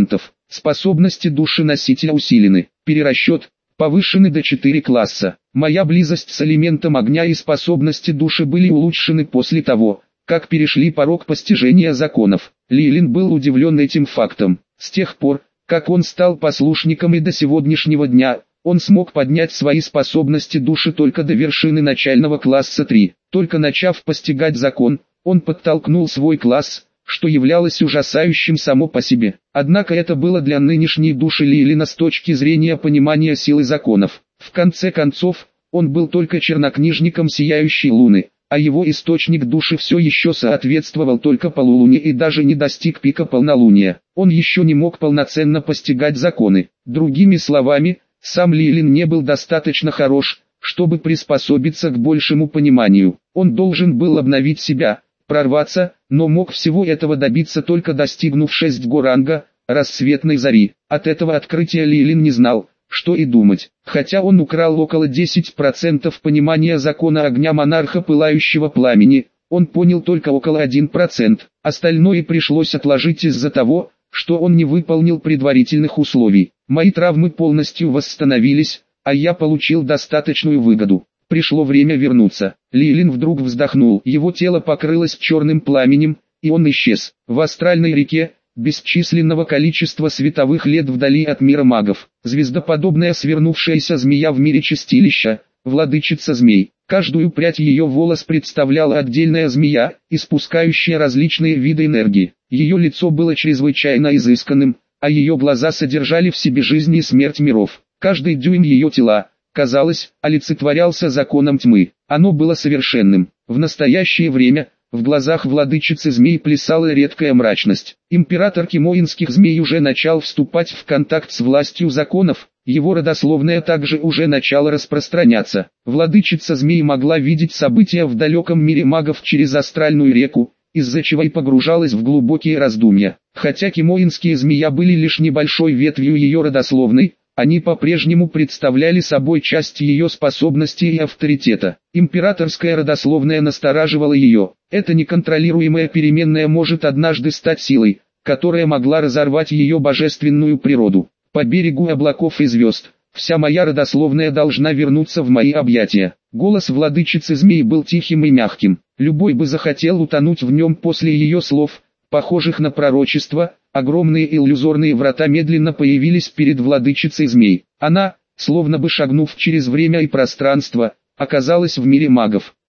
Способности души носителя усилены. Перерасчет повышены до 4 класса. Моя близость с элементом огня и способности души были улучшены после того, как перешли порог постижения законов. Лилин был удивлен этим фактом. С тех пор, как он стал послушником и до сегодняшнего дня, он смог поднять свои способности души только до вершины начального класса 3. Только начав постигать закон, он подтолкнул свой класс, что являлось ужасающим само по себе. Однако это было для нынешней души Лилина с точки зрения понимания силы законов. В конце концов, он был только чернокнижником сияющей луны, а его источник души все еще соответствовал только полулуне и даже не достиг пика полнолуния. Он еще не мог полноценно постигать законы. Другими словами, сам Лилин не был достаточно хорош, чтобы приспособиться к большему пониманию. Он должен был обновить себя, прорваться, но мог всего этого добиться только достигнув 6 ранга рассветной зари. От этого открытия Лилин не знал, что и думать. Хотя он украл около 10% понимания закона огня монарха пылающего пламени, он понял только около 1%. Остальное пришлось отложить из-за того, что он не выполнил предварительных условий. Мои травмы полностью восстановились, а я получил достаточную выгоду. Пришло время вернуться. Лилин вдруг вздохнул, его тело покрылось черным пламенем, и он исчез. В астральной реке, бесчисленного количества световых лет вдали от мира магов, звездоподобная свернувшаяся змея в мире чистилища, владычица змей. Каждую прядь ее волос представляла отдельная змея, испускающая различные виды энергии. Ее лицо было чрезвычайно изысканным, а ее глаза содержали в себе жизнь и смерть миров. Каждый дюйм ее тела, казалось, олицетворялся законом тьмы. Оно было совершенным. В настоящее время, в глазах владычицы змей плясала редкая мрачность. Император кимоинских змей уже начал вступать в контакт с властью законов, его родословная также уже начала распространяться. Владычица змей могла видеть события в далеком мире магов через астральную реку, из-за чего и погружалась в глубокие раздумья. Хотя кимоинские змея были лишь небольшой ветвью ее родословной, они по-прежнему представляли собой часть ее способностей и авторитета. Императорская родословная настораживала ее. Эта неконтролируемая переменная может однажды стать силой, которая могла разорвать ее божественную природу. По берегу облаков и звезд, вся моя родословная должна вернуться в мои объятия. Голос владычицы змей был тихим и мягким. Любой бы захотел утонуть в нем после ее слов, похожих на пророчество. Огромные иллюзорные врата медленно появились перед владычицей змей. Она, словно бы шагнув через время и пространство, оказалась в мире магов.